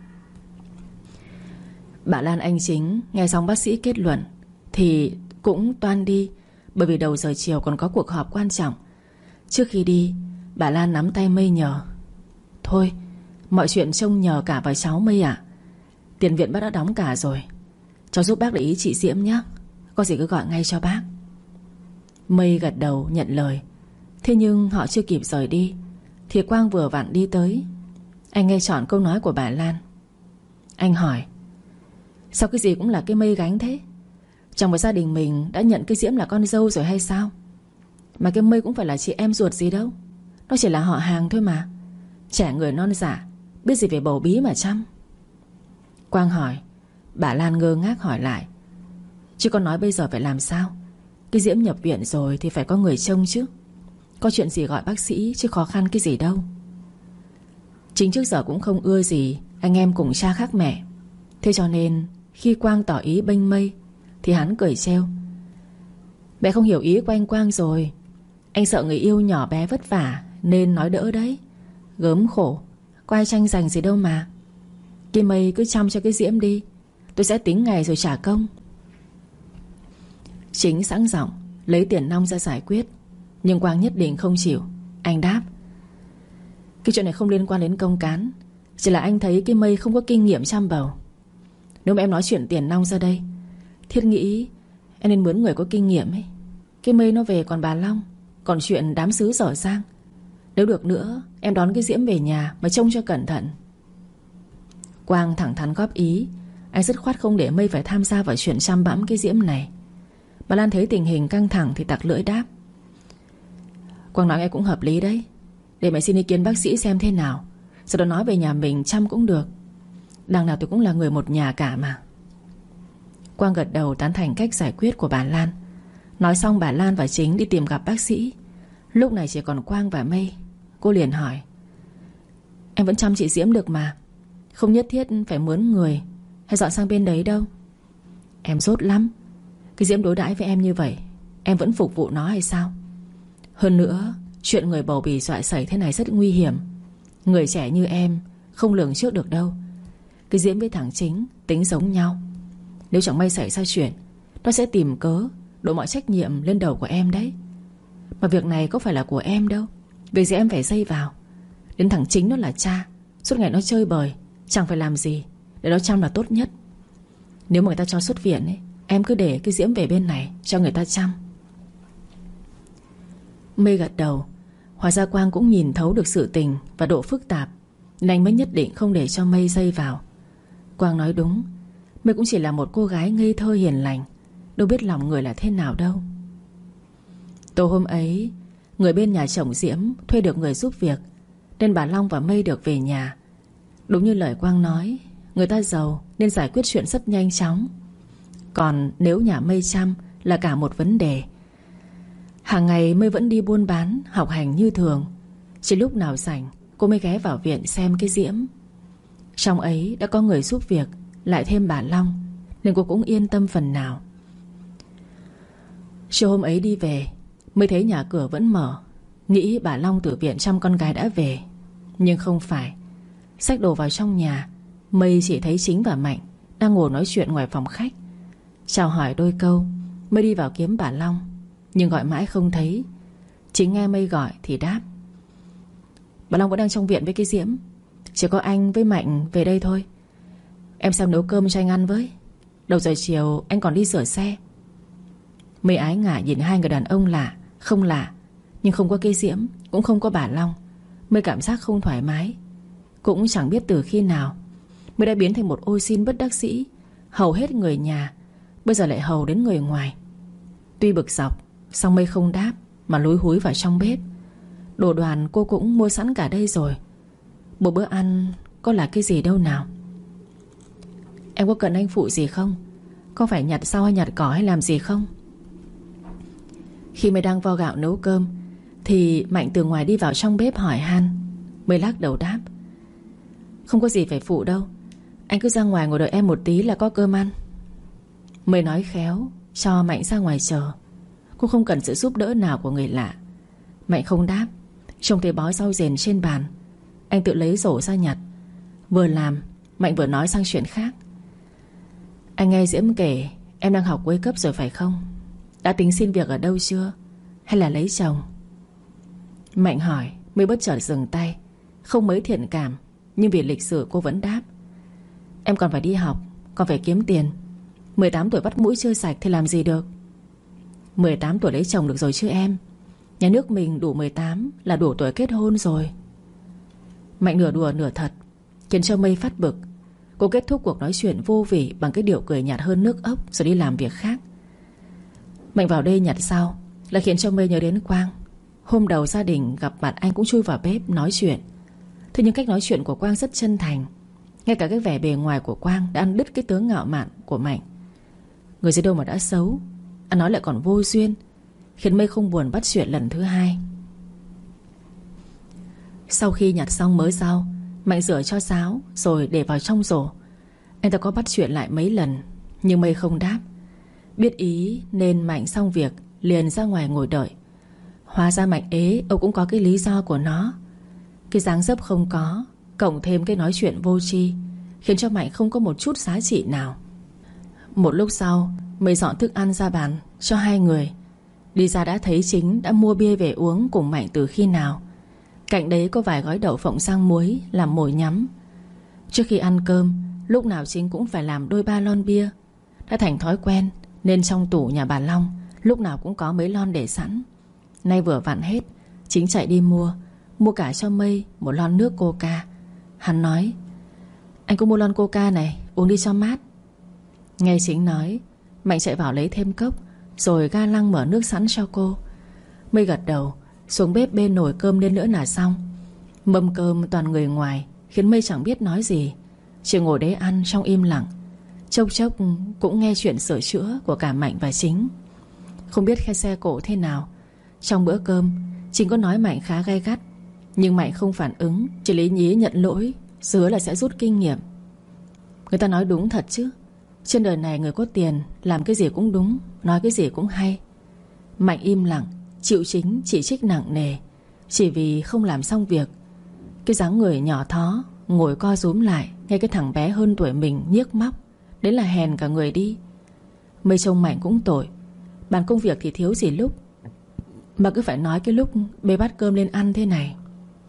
[SPEAKER 1] Bà Lan anh Chính nghe xong bác sĩ kết luận thì cũng toan đi, bởi vì đầu giờ chiều còn có cuộc họp quan trọng. Trước khi đi, bà Lan nắm tay Mây nhờ: thôi, mọi chuyện trông nhờ cả vào cháu Mây ạ. Tiền viện bác đã đóng cả rồi, cháu giúp bác để ý chị Diễm nhé. Có gì cứ gọi ngay cho bác. Mây gật đầu nhận lời. Thế nhưng họ chưa kịp rời đi thì Quang vừa vặn đi tới. Anh nghe trọn câu nói của bà Lan. Anh hỏi: sao cái gì cũng là cái Mây gánh thế? Chồng và gia đình mình đã nhận cái Diễm là con dâu rồi hay sao? Mà cái Mây cũng phải là chị em ruột gì đâu. Nó chỉ là họ hàng thôi mà. Trẻ người non dạ, biết gì về bầu bí mà chăm. Quang hỏi. Bà Lan ngơ ngác hỏi lại: chứ con nói bây giờ phải làm sao? Cái Diễm nhập viện rồi thì phải có người trông chứ. Có chuyện gì gọi bác sĩ, chứ khó khăn cái gì đâu. Chính trước giờ cũng không ưa gì anh em cùng cha khác mẹ. Thế cho nên khi Quang tỏ ý bênh Mây thì hắn cười trêu: mẹ không hiểu ý của anh Quang rồi. Anh sợ người yêu nhỏ bé vất vả nên nói đỡ đấy. Gớm khổ, có ai tranh giành gì đâu mà. Cái Mây cứ chăm cho cái Diễm đi, tôi sẽ tính ngày rồi trả công. Chính sẵn giọng lấy tiền nong ra giải quyết, nhưng Quang nhất định không chịu. Anh đáp: cái chuyện này không liên quan đến công cán, chỉ là anh thấy cái Mây không có kinh nghiệm chăm bầu. Nếu mà em nói chuyện tiền nong ra đây, Thiết nghĩ em nên mướn người có kinh nghiệm ấy. Cái Mây nó về còn bà Long, còn chuyện đám xứ dở dang. Nếu được nữa, em đón cái Diễm về nhà mà trông cho cẩn thận. Quang thẳng thắn góp ý. Anh dứt khoát không để Mây phải tham gia vào chuyện chăm bẵm cái Diễm này. Bà Lan thấy tình hình căng thẳng thì tặc lưỡi đáp: Quang nói nghe cũng hợp lý đấy. Để mẹ xin ý kiến bác sĩ xem thế nào, sau đó nói về nhà mình chăm cũng được. Đằng nào tôi cũng là người một nhà cả mà. Quang gật đầu tán thành cách giải quyết của bà Lan. Nói xong bà Lan và Chính đi tìm gặp bác sĩ. Lúc này chỉ còn Quang và Mây. Cô liền hỏi: em vẫn chăm chị Diễm được mà, không nhất thiết phải mướn người hay dọn sang bên đấy đâu. Em dốt lắm. Cái Diễm đối đãi với em như vậy, em vẫn phục vụ nó hay sao? Hơn nữa, chuyện người bầu bì dọa sẩy thế này rất nguy hiểm. Người trẻ như em không lường trước được đâu. Cái Diễm với thằng Chính tính giống nhau. Nếu chẳng may xảy ra chuyện, nó sẽ tìm cớ đổ mọi trách nhiệm lên đầu của em đấy. Mà việc này có phải là của em đâu. Việc gì em phải dây vào. Đến thằng Chính nó là cha, suốt ngày nó chơi bời, chẳng phải làm gì để nó chăm là tốt nhất. Nếu mà người ta cho xuất viện ấy, em cứ để cái Diễm về bên này cho người ta chăm. Mây gật đầu. Hóa ra Quang cũng nhìn thấu được sự tình và độ phức tạp, nên anh mới nhất định không để cho Mây dây vào. Quang nói đúng. Mây cũng chỉ là một cô gái ngây thơ hiền lành, đâu biết lòng người là thế nào đâu. Tối hôm ấy, người bên nhà chồng Diễm thuê được người giúp việc, nên bà Long và Mây được về nhà. Đúng như lời Quang nói, người ta giàu nên giải quyết chuyện rất nhanh chóng. Còn nếu nhà Mây chăm là cả một vấn đề. Hàng ngày Mây vẫn đi buôn bán, học hành như thường. Chỉ lúc nào rảnh cô mới ghé vào viện xem cái Diễm. Trong ấy đã có người giúp việc, lại thêm bà Long, nên cô cũng yên tâm phần nào. Chiều hôm ấy đi về, Mây thấy nhà cửa vẫn mở, nghĩ bà Long từ viện chăm con gái đã về. Nhưng không phải. Xách đồ vào trong nhà, Mây chỉ thấy Chính và Mạnh đang ngồi nói chuyện ngoài phòng khách. Chào hỏi đôi câu, Mây đi vào kiếm bà Long, nhưng gọi mãi không thấy. Chính nghe Mây gọi thì đáp: bà Long vẫn đang trong viện với cái Diễm. Chỉ có anh với Mạnh về đây thôi. Em xem nấu cơm cho anh ăn với. Đầu giờ chiều anh còn đi rửa xe. Mây ái ngại nhìn hai người đàn ông lạ, không lạ, nhưng không có cái Diễm, cũng không có bà Long. Mây cảm giác không thoải mái. Cũng chẳng biết từ khi nào Mây đã biến thành một ô xin bất đắc dĩ, hầu hết người nhà, bây giờ lại hầu đến người ngoài. Tuy bực dọc, song Mây không đáp mà lúi húi vào trong bếp. Đồ đoàn cô cũng mua sẵn cả đây rồi. Một bữa ăn có là cái gì đâu nào. Em có cần anh phụ gì không? Có phải nhặt rau hay nhặt cỏ hay làm gì không? Khi Mây đang vo gạo nấu cơm thì Mạnh từ ngoài đi vào trong bếp hỏi han. Mây lắc đầu đáp: không có gì phải phụ đâu. Anh cứ ra ngoài ngồi đợi em một tí là có cơm ăn. Mây nói khéo cho Mạnh ra ngoài chờ. Cô không cần sự giúp đỡ nào của người lạ. Mạnh không đáp. Trông thấy bó rau rền trên bàn, anh tự lấy rổ ra nhặt. Vừa làm Mạnh vừa nói sang chuyện khác: anh nghe Diễm kể em đang học cuối cấp rồi phải không? Đã tính xin việc ở đâu chưa? Hay là lấy chồng? Mạnh hỏi. Mây bất chợt dừng tay. Không mấy thiện cảm, nhưng vì lịch sự cô vẫn đáp: em còn phải đi học, còn phải kiếm tiền. 18 tuổi vắt mũi chưa sạch thì làm gì được. 18 tuổi lấy chồng được rồi chứ em. Nhà nước mình đủ 18 là đủ tuổi kết hôn rồi. Mạnh nửa đùa nửa thật, khiến cho Mây phát bực. Cô kết thúc cuộc nói chuyện vô vị bằng cái điệu cười nhạt hơn nước ốc, rồi đi làm việc khác. Mạnh vào đây nhặt sau là khiến cho Mây nhớ đến Quang. Hôm đầu gia đình gặp mặt anh cũng chui vào bếp nói chuyện. Thế nhưng cách nói chuyện của Quang rất chân thành. Ngay cả cái vẻ bề ngoài của Quang đã ăn đứt cái tướng ngạo mạn của Mạnh. Người gì đâu mà đã xấu, anh nói lại còn vô duyên, khiến Mây không buồn bắt chuyện lần thứ hai. Sau khi nhặt xong mớ rau, Mạnh rửa cho ráo rồi để vào trong rổ. Anh ta có bắt chuyện lại mấy lần, nhưng Mây không đáp. Biết ý nên Mạnh xong việc liền ra ngoài ngồi đợi. Hóa ra Mạnh ế ông cũng có cái lý do của nó. Cái dáng dấp không có, cộng thêm cái nói chuyện vô tri, khiến cho Mạnh không có một chút giá trị nào. Một lúc sau, Mây dọn thức ăn ra bàn cho hai người. Đi ra đã thấy Chính đã mua bia về uống cùng Mạnh từ khi nào. Cạnh đấy có vài gói đậu phộng rang muối làm mồi nhắm. Trước khi ăn cơm, lúc nào Chính cũng phải làm đôi ba lon bia. Đã thành thói quen nên trong tủ nhà bà Long lúc nào cũng có mấy lon để sẵn. Nay vừa vặn hết, Chính chạy đi mua cả cho Mây một lon nước Coca. Hắn nói: anh cũng mua lon Coca này, uống đi cho mát. Nghe Chính nói, Mạnh chạy vào lấy thêm cốc, rồi ga lăng mở nước sẵn cho cô. Mây gật đầu, xuống bếp bê nồi cơm lên nữa là xong. Mâm cơm toàn người ngoài, khiến Mây chẳng biết nói gì, chỉ ngồi đấy ăn trong im lặng. Chốc chốc cũng nghe chuyện sửa chữa của cả Mạnh và Chính. Không biết khe xe cổ thế nào. Trong bữa cơm, Chính có nói Mạnh khá gay gắt, nhưng Mạnh không phản ứng, chỉ lý nhí nhận lỗi, hứa là sẽ rút kinh nghiệm. Người ta nói đúng thật chứ. Trên đời này người có tiền làm cái gì cũng đúng, nói cái gì cũng hay. Mạnh im lặng, chịu Chính chỉ trích nặng nề, chỉ vì không làm xong việc. Cái dáng người nhỏ thó, ngồi co rúm lại, nghe cái thằng bé hơn tuổi mình nhiếc móc, đấy là hèn cả người đi. Mây trông Mạnh cũng tội. Bàn công việc thì thiếu gì lúc, mà cứ phải nói cái lúc bê bát cơm lên ăn thế này.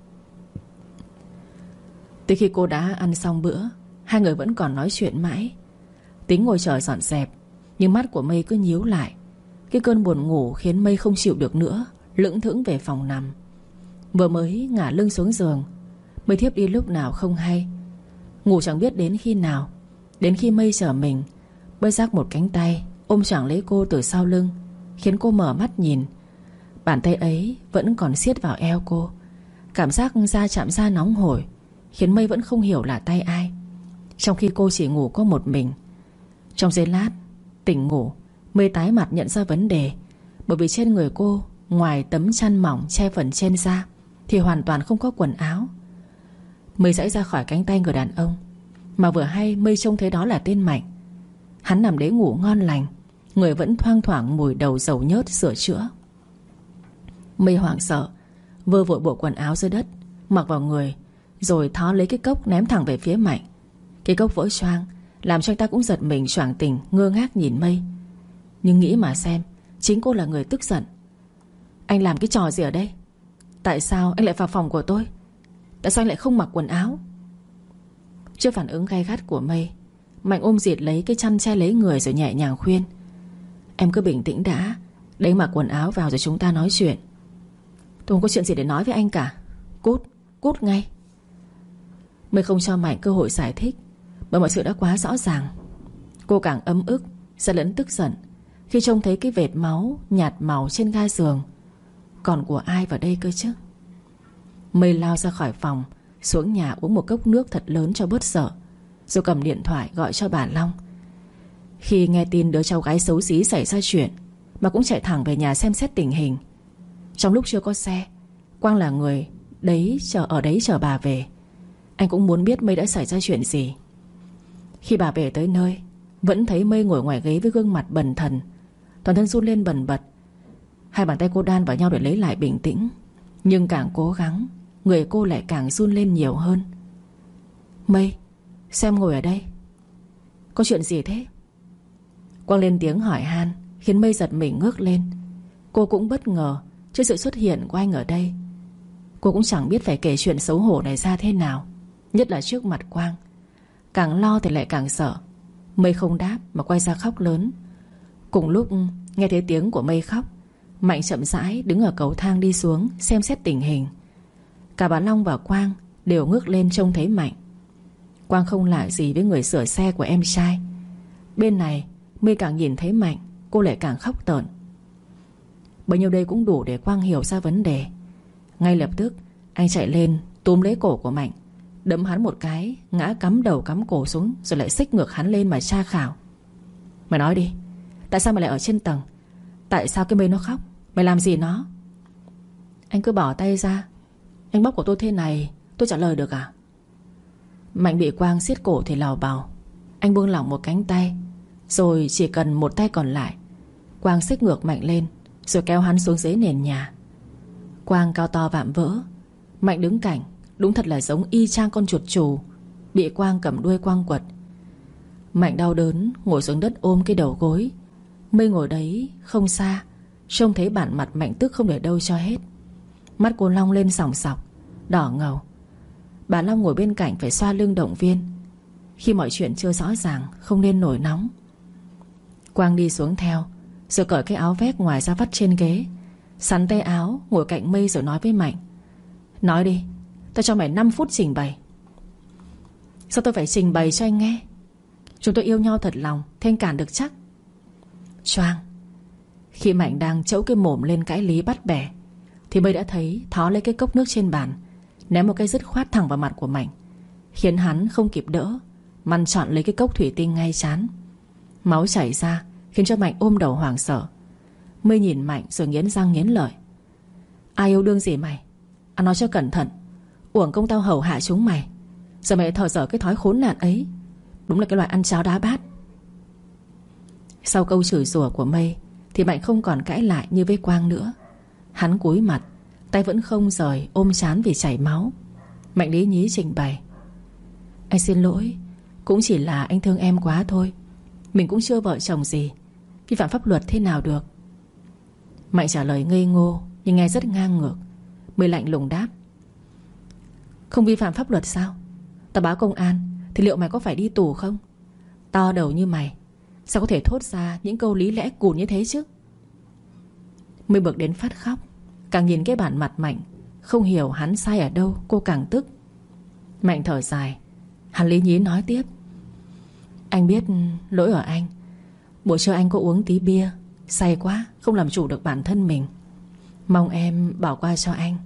[SPEAKER 1] Từ khi cô đã ăn xong bữa, hai người vẫn còn nói chuyện mãi. Tính ngồi chờ dọn dẹp, nhưng mắt của Mây cứ nhíu lại. Cái cơn buồn ngủ khiến Mây không chịu được nữa, lững thững về phòng nằm. Vừa mới ngả lưng xuống giường, Mây thiếp đi lúc nào không hay. Ngủ chẳng biết đến khi nào. Đến khi Mây trở mình, bơi rác một cánh tay ôm choàng lấy cô từ sau lưng, khiến cô mở mắt nhìn. Bàn tay ấy vẫn còn siết vào eo cô. Cảm giác da chạm da nóng hổi, khiến Mây vẫn không hiểu là tay ai, trong khi cô chỉ ngủ có một mình. Trong giây lát tỉnh ngủ, Mây tái mặt nhận ra vấn đề. Bởi vì trên người cô, ngoài tấm chăn mỏng che phần trên da, thì hoàn toàn không có quần áo. Mây giãy ra khỏi cánh tay người đàn ông, mà vừa hay Mây trông thấy đó là tên Mạnh. Hắn nằm đấy ngủ ngon lành, người vẫn thoang thoảng mùi đầu dầu nhớt sửa chữa. Mây hoảng sợ, vơ vội bộ quần áo dưới đất, mặc vào người, rồi thó lấy cái cốc ném thẳng về phía Mạnh. Cái cốc vỡ choang, làm cho anh ta cũng giật mình choàng tỉnh, ngơ ngác nhìn Mây. Nhưng nghĩ mà xem, chính cô là người tức giận. Anh làm cái trò gì ở đây? Tại sao anh lại vào phòng của tôi? Tại sao anh lại không mặc quần áo? Trước phản ứng gay gắt của Mây, Mạnh ôm dịt lấy cái chăn che lấy người rồi nhẹ nhàng khuyên: em cứ bình tĩnh đã, đấy mặc quần áo vào rồi chúng ta nói chuyện. Tôi không có chuyện gì để nói với anh cả. Cút ngay. Mây không cho Mạnh cơ hội giải thích, bởi mọi sự đã quá rõ ràng. Cô càng ấm ức, giận lẫn tức giận khi trông thấy cái vệt máu nhạt màu trên ga giường. Còn của ai vào đây cơ chứ? Mây lao ra khỏi phòng, xuống nhà uống một cốc nước thật lớn cho bớt sợ, rồi cầm điện thoại gọi cho bà Long. Khi nghe tin đứa cháu gái xấu xí xảy ra chuyện, mà cũng chạy thẳng về nhà xem xét tình hình. Trong lúc chưa có xe, Quang là người đấy ở đấy chờ bà về. Anh cũng muốn biết Mây đã xảy ra chuyện gì. Khi bà về tới nơi, vẫn thấy Mây ngồi ngoài ghế với gương mặt bần thần, toàn thân run lên bần bật. Hai bàn tay cô đan vào nhau để lấy lại bình tĩnh, nhưng càng cố gắng, người cô lại càng run lên nhiều hơn. Mây, xem ngồi ở đây, có chuyện gì thế? Quang lên tiếng hỏi han, khiến Mây giật mình ngước lên. Cô cũng bất ngờ trước sự xuất hiện của anh ở đây. Cô cũng chẳng biết phải kể chuyện xấu hổ này ra thế nào, nhất là trước mặt Quang. Càng lo thì lại càng sợ. Mây không đáp mà quay ra khóc lớn. Cùng lúc Nghe thấy tiếng của Mây khóc, Mạnh chậm rãi đứng ở cầu thang đi xuống xem xét tình hình. Cả bà Long và Quang đều ngước lên trông thấy Mạnh. Quang không lạ gì với người sửa xe của em trai. Bên này Mây càng nhìn thấy Mạnh, cô lại càng khóc tởn. Bấy nhiêu đây cũng đủ để Quang hiểu ra vấn đề. Ngay lập tức anh chạy lên túm lấy cổ của Mạnh, đấm hắn một cái, ngã cắm đầu cắm cổ xuống, rồi lại xích ngược hắn lên mà tra khảo. Mày nói đi, tại sao mày lại ở trên tầng? Tại sao cái Mây nó khóc? Mày làm gì nó? Anh cứ bỏ tay ra. Anh bóp của tôi thế này, tôi trả lời được à? Mạnh bị Quang siết cổ thì lào bào. Anh buông lỏng một cánh tay, rồi chỉ cần một tay còn lại. Quang xích ngược Mạnh lên, rồi kéo hắn xuống dưới nền nhà. Quang cao to vạm vỡ, Mạnh đứng cạnh, đúng thật là giống y chang con chuột chù bị Quang cầm đuôi quăng quật. Mạnh đau đớn ngồi xuống đất ôm cái đầu gối. Mây ngồi đấy không xa, trông thấy bản mặt Mạnh tức không để đâu cho hết. Mắt cô long lên sòng sọc, đỏ ngầu. Bà Long ngồi bên cạnh phải xoa lưng động viên. Khi mọi chuyện chưa rõ ràng, không nên nổi nóng. Quang đi xuống theo, rồi cởi cái áo vest ngoài ra vắt trên ghế, sắn tay áo ngồi cạnh Mây rồi nói với Mạnh. Nói đi, tao cho mày 5 phút trình bày. Sao tôi phải trình bày cho anh nghe? Chúng tôi yêu nhau thật lòng, thế anh cản được chắc? Choang. Khi Mạnh đang chẫu cái mồm lên cãi lý bắt bẻ, thì Mây đã thấy thó lấy cái cốc nước trên bàn, ném một cái dứt khoát thẳng vào mặt của Mạnh, khiến hắn không kịp đỡ, măn trọn lấy cái cốc thủy tinh ngay trán. Máu chảy ra khiến cho Mạnh ôm đầu hoảng sợ. Mây nhìn Mạnh rồi nghiến răng nghiến lợi. Ai yêu đương gì mày? Ăn nói cho cẩn thận. Uổng công tao hầu hạ chúng mày, giờ mày thở dở cái thói khốn nạn ấy. Đúng là cái loại ăn cháo đá bát. Sau câu chửi rủa của Mây thì Mạnh không còn cãi lại như với Quang nữa. Hắn cúi mặt, tay vẫn không rời ôm trán vì chảy máu. Mạnh lý nhí trình bày. Anh xin lỗi, cũng chỉ là anh thương em quá thôi. Mình cũng chưa vợ chồng gì, vi phạm pháp luật thế nào được. Mạnh trả lời ngây ngô nhưng nghe rất ngang ngược. Mây lạnh lùng đáp. Không vi phạm pháp luật sao? Tao báo công an thì liệu mày có phải đi tù không? To đầu như mày sao có thể thốt ra những câu lý lẽ cùn như thế chứ? Mây bực đến phát khóc. Càng nhìn cái bản mặt Mạnh, không hiểu hắn sai ở đâu, cô càng tức. Mạnh thở dài. Hắn lý nhí nói tiếp. Anh biết lỗi ở anh. Buổi trưa anh có uống tí bia, say quá, không làm chủ được bản thân mình. Mong em bỏ qua cho anh.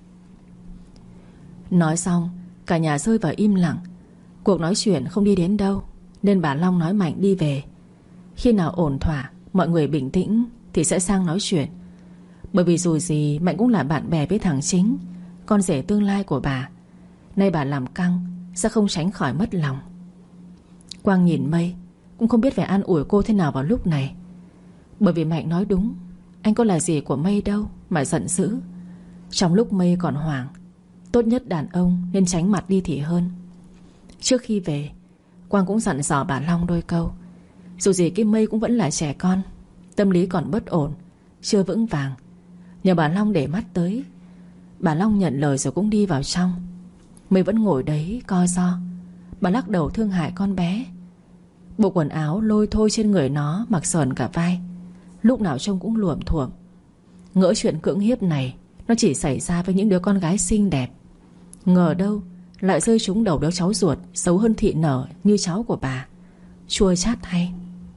[SPEAKER 1] Nói xong, cả nhà rơi vào im lặng. Cuộc nói chuyện không đi đến đâu, nên bà Long nói Mạnh đi về. Khi nào ổn thỏa, mọi người bình tĩnh thì sẽ sang nói chuyện. Bởi vì dù gì Mạnh cũng là bạn bè với thằng Chính, con rể tương lai của bà. Nay bà làm căng, sẽ không tránh khỏi mất lòng. Quang nhìn Mây, cũng không biết phải an ủi cô thế nào vào lúc này. Bởi vì Mạnh nói đúng, anh có là gì của Mây đâu mà giận dữ. Trong lúc Mây còn hoảng, tốt nhất đàn ông nên tránh mặt đi thì hơn. Trước khi về, Quang cũng dặn dò bà Long đôi câu. Dù gì cái Mây cũng vẫn là trẻ con, tâm lý còn bất ổn, chưa vững vàng. Nhờ bà Long để mắt tới. Bà Long nhận lời rồi cũng đi vào trong. Mây vẫn ngồi đấy co ro. Bà lắc đầu thương hại con bé. Bộ quần áo lôi thôi trên người nó mặc sờn cả vai, lúc nào trông cũng luộm thuộm. Ngỡ chuyện cưỡng hiếp này nó chỉ xảy ra với những đứa con gái xinh đẹp. Ngờ đâu lại rơi trúng đầu đứa cháu ruột xấu hơn thị nở như cháu của bà. Chua chát hay.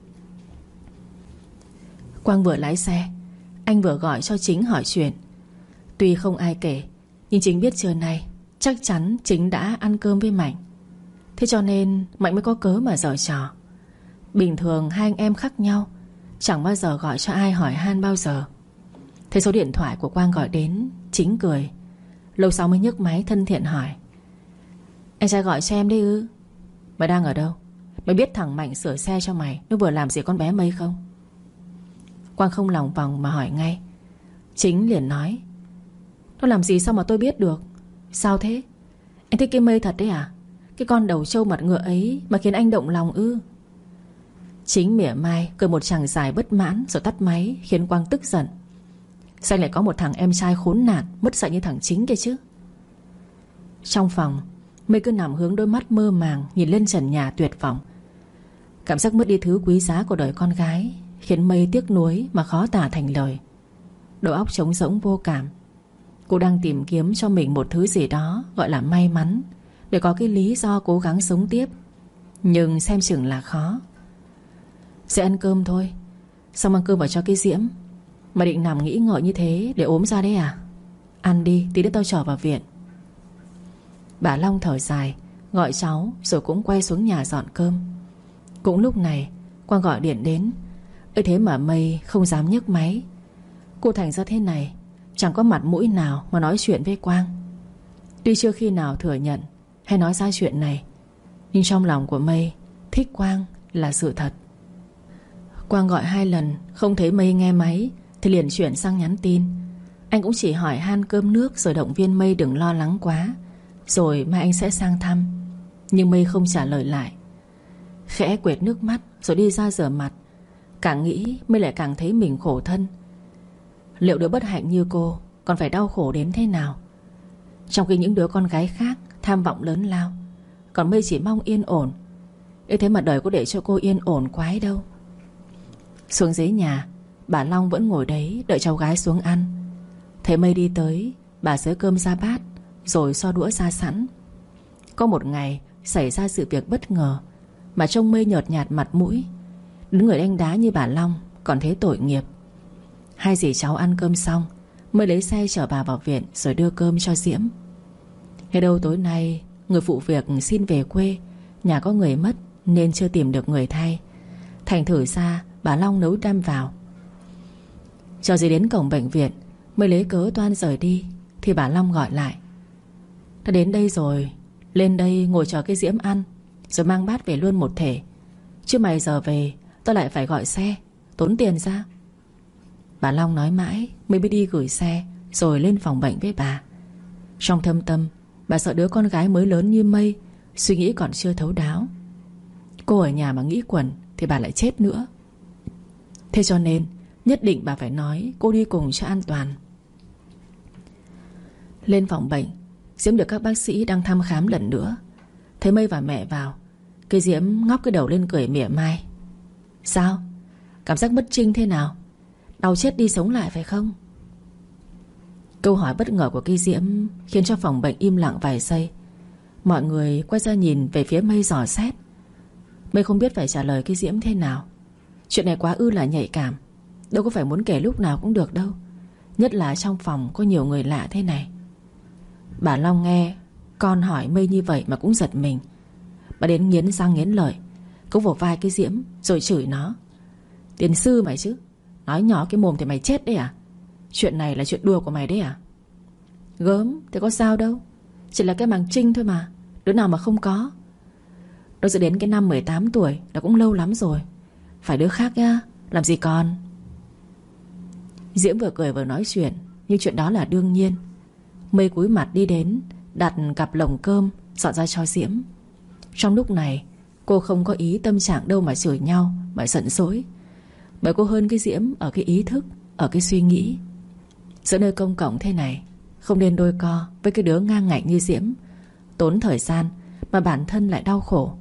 [SPEAKER 1] Quang vừa lái xe, anh vừa gọi cho Chính hỏi chuyện. Tuy không ai kể, nhưng Chính biết trưa nay chắc chắn Chính đã ăn cơm với Mạnh. Thế cho nên Mạnh mới có cớ mà giở trò. Bình thường hai anh em khác nhau, chẳng bao giờ gọi cho ai hỏi han bao giờ. Thấy số điện thoại của Quang gọi đến, Chính cười. Lâu sau mới nhấc máy thân thiện hỏi. Anh trai gọi cho em đấy ư? Mày đang ở đâu? Mày biết thằng Mạnh sửa xe cho mày nó vừa làm gì con bé Mây không? Quang không lòng vòng mà hỏi ngay. Chính liền nói. Nó làm gì sao mà tôi biết được? Sao thế? Anh thích cái Mây thật đấy à? Cái con đầu trâu mặt ngựa ấy mà khiến anh động lòng ư? Chính mỉa mai cười một chàng dài bất mãn rồi tắt máy, khiến Quang tức giận. Sao anh lại có một thằng em trai khốn nạn mất dạy như thằng Chính kia chứ? Trong phòng, Mây cứ nằm hướng đôi mắt mơ màng nhìn lên trần nhà tuyệt vọng. Cảm giác mất đi thứ quý giá của đời con gái khiến Mây tiếc nuối mà khó tả thành lời. Đầu óc trống rỗng vô cảm. Cô đang tìm kiếm cho mình một thứ gì đó gọi là may mắn, để có cái lý do cố gắng sống tiếp. Nhưng xem chừng là khó. Sẽ ăn cơm thôi. Xong mang cơm vào cho cái Diễm. Mà định nằm nghĩ ngợi như thế để ốm ra đấy à? Ăn đi, tí nữa tao chở vào viện. Bà Long thở dài, gọi cháu rồi cũng quay xuống nhà dọn cơm. Cũng lúc này Quang gọi điện đến. Ấy thế mà Mây không dám nhấc máy. Cô thành ra thế này, chẳng có mặt mũi nào mà nói chuyện với Quang. Tuy chưa khi nào thừa nhận hay nói ra chuyện này, nhưng trong lòng của Mây thích Quang là sự thật. Quang gọi 2 lần không thấy Mây nghe máy thì liền chuyển sang nhắn tin. Anh cũng chỉ hỏi han cơm nước rồi động viên Mây đừng lo lắng quá, rồi mai anh sẽ sang thăm. Nhưng Mây không trả lời lại. Khẽ quệt nước mắt rồi đi ra rửa mặt. Càng nghĩ Mây lại càng thấy mình khổ thân. Liệu đứa bất hạnh như cô còn phải đau khổ đến thế nào, trong khi những đứa con gái khác tham vọng lớn lao, còn Mây chỉ mong yên ổn. Ê thế mà đời có để cho cô yên ổn quái đâu. Xuống dưới nhà, bà Long vẫn ngồi đấy đợi cháu gái xuống ăn. Thấy Mây đi tới, bà xới cơm ra bát rồi so đũa ra sẵn. Có một ngày xảy ra sự việc bất ngờ mà trông Mây nhợt nhạt mặt mũi, đứng người đánh đá như bà Long còn thế tội nghiệp. Hai dì cháu ăn cơm xong, Mây lấy xe chở bà vào viện rồi đưa cơm cho Diễm. Thế đâu tối nay người phụ việc xin về quê, nhà có người mất nên chưa tìm được người thay. Thành thử ra bà Long nấu đem vào. Cho dì đến cổng bệnh viện, Mây lấy cớ toan rời đi thì bà Long gọi lại. Đã đến đây rồi, lên đây ngồi chờ cái Diễm ăn, rồi mang bát về luôn một thể. Chứ mày giờ về tao lại phải gọi xe, tốn tiền ra. Bà Long nói mãi mới biết đi gửi xe rồi lên phòng bệnh với bà. Trong thâm tâm bà sợ đứa con gái mới lớn như Mây suy nghĩ còn chưa thấu đáo. Cô ở nhà mà nghĩ quẩn thì bà lại chết nữa. Thế cho nên nhất định bà phải nói cô đi cùng cho an toàn. Lên phòng bệnh, Diễm được các bác sĩ đang thăm khám lần nữa. Thấy Mây và mẹ vào, cái Diễm ngóc cái đầu lên cười mỉa mai. Sao? Cảm giác bất trinh thế nào? Đau chết đi sống lại phải không? Câu hỏi bất ngờ của cái Diễm khiến cho phòng bệnh im lặng vài giây. Mọi người quay ra nhìn về phía Mây dò xét. Mây không biết phải trả lời cái Diễm thế nào. Chuyện này quá ư là nhạy cảm, đâu có phải muốn kể lúc nào cũng được đâu, nhất là trong phòng có nhiều người lạ thế này. Bà Long nghe con hỏi Mây như vậy mà cũng giật mình. Bà đến nghiến răng nghiến lợi, cũng vào vai cái Diễm rồi chửi nó. Tiền sư mày chứ, nói nhỏ cái mồm thì mày chết đấy à? Chuyện này là chuyện đùa của mày đấy à? Gớm, thế có sao đâu, chỉ là cái màng trinh thôi mà, đứa nào mà không có. Đâu sẽ đến cái năm 18 tuổi là cũng lâu lắm rồi, phải đứa khác nhá, làm gì còn. Diễm vừa cười vừa nói chuyện, nhưng chuyện đó là đương nhiên. Mây cúi mặt đi đến, đặt cặp lồng cơm dọn ra cho Diễm. Trong lúc này cô không có ý tâm trạng đâu mà chửi nhau, mà giận dỗi. Bởi cô hơn cái Diễm ở cái ý thức, ở cái suy nghĩ. Giữa nơi công cộng thế này, không nên đôi co với cái đứa ngang ngạnh như Diễm, tốn thời gian mà bản thân lại đau khổ.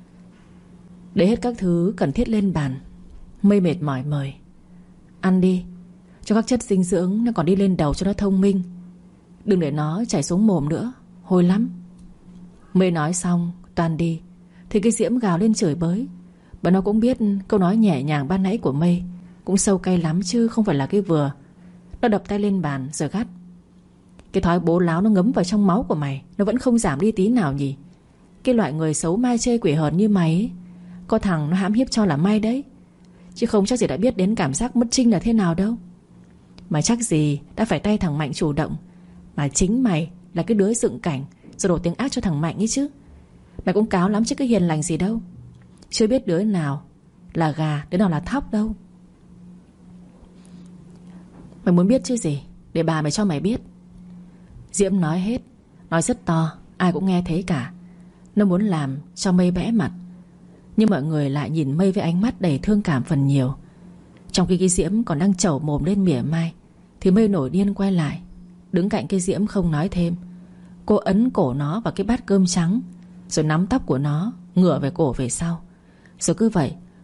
[SPEAKER 1] Để hết các thứ cần thiết lên bàn, Mây mệt mỏi mời. Ăn đi, cho các chất dinh dưỡng nó còn đi lên đầu cho nó thông minh. Đừng để nó chảy xuống mồm nữa, hôi lắm. Mây nói xong toàn đi thì cái Diễm gào lên chửi bới. Bởi nó cũng biết câu nói nhẹ nhàng ban nãy của Mây cũng sâu cay lắm chứ không phải là cái vừa. Nó đập tay lên bàn rồi gắt. Cái thói bố láo nó ngấm vào trong máu của mày, nó vẫn không giảm đi tí nào nhỉ? Cái loại người xấu mai chê quỷ hờn như mày ấy, có thằng nó hãm hiếp cho là may đấy, chứ không chắc gì đã biết đến cảm giác mất trinh là thế nào đâu. Mà chắc gì đã phải tay thằng Mạnh chủ động, mà chính mày là cái đứa dựng cảnh rồi đổ tiếng ác cho thằng Mạnh ấy chứ. Mày cũng cáo lắm chứ cái hiền lành gì đâu. Chưa biết đứa nào là gà, đứa nào là thóc đâu. Mày muốn biết chứ gì, để bà mày cho mày biết. Diễm nói hết, nói rất to, ai cũng nghe thấy cả. Nó muốn làm cho Mây bẽ mặt, nhưng mọi người lại nhìn Mây với ánh mắt đầy thương cảm phần nhiều. Trong khi cái Diễm còn đang trẩu mồm lên mỉa mai thì Mây nổi điên quay lại, đứng cạnh cái Diễm không nói thêm. Cô ấn cổ nó vào cái bát cơm trắng, rồi nắm tóc của nó ngửa về cổ về sau. Rồi cứ vậy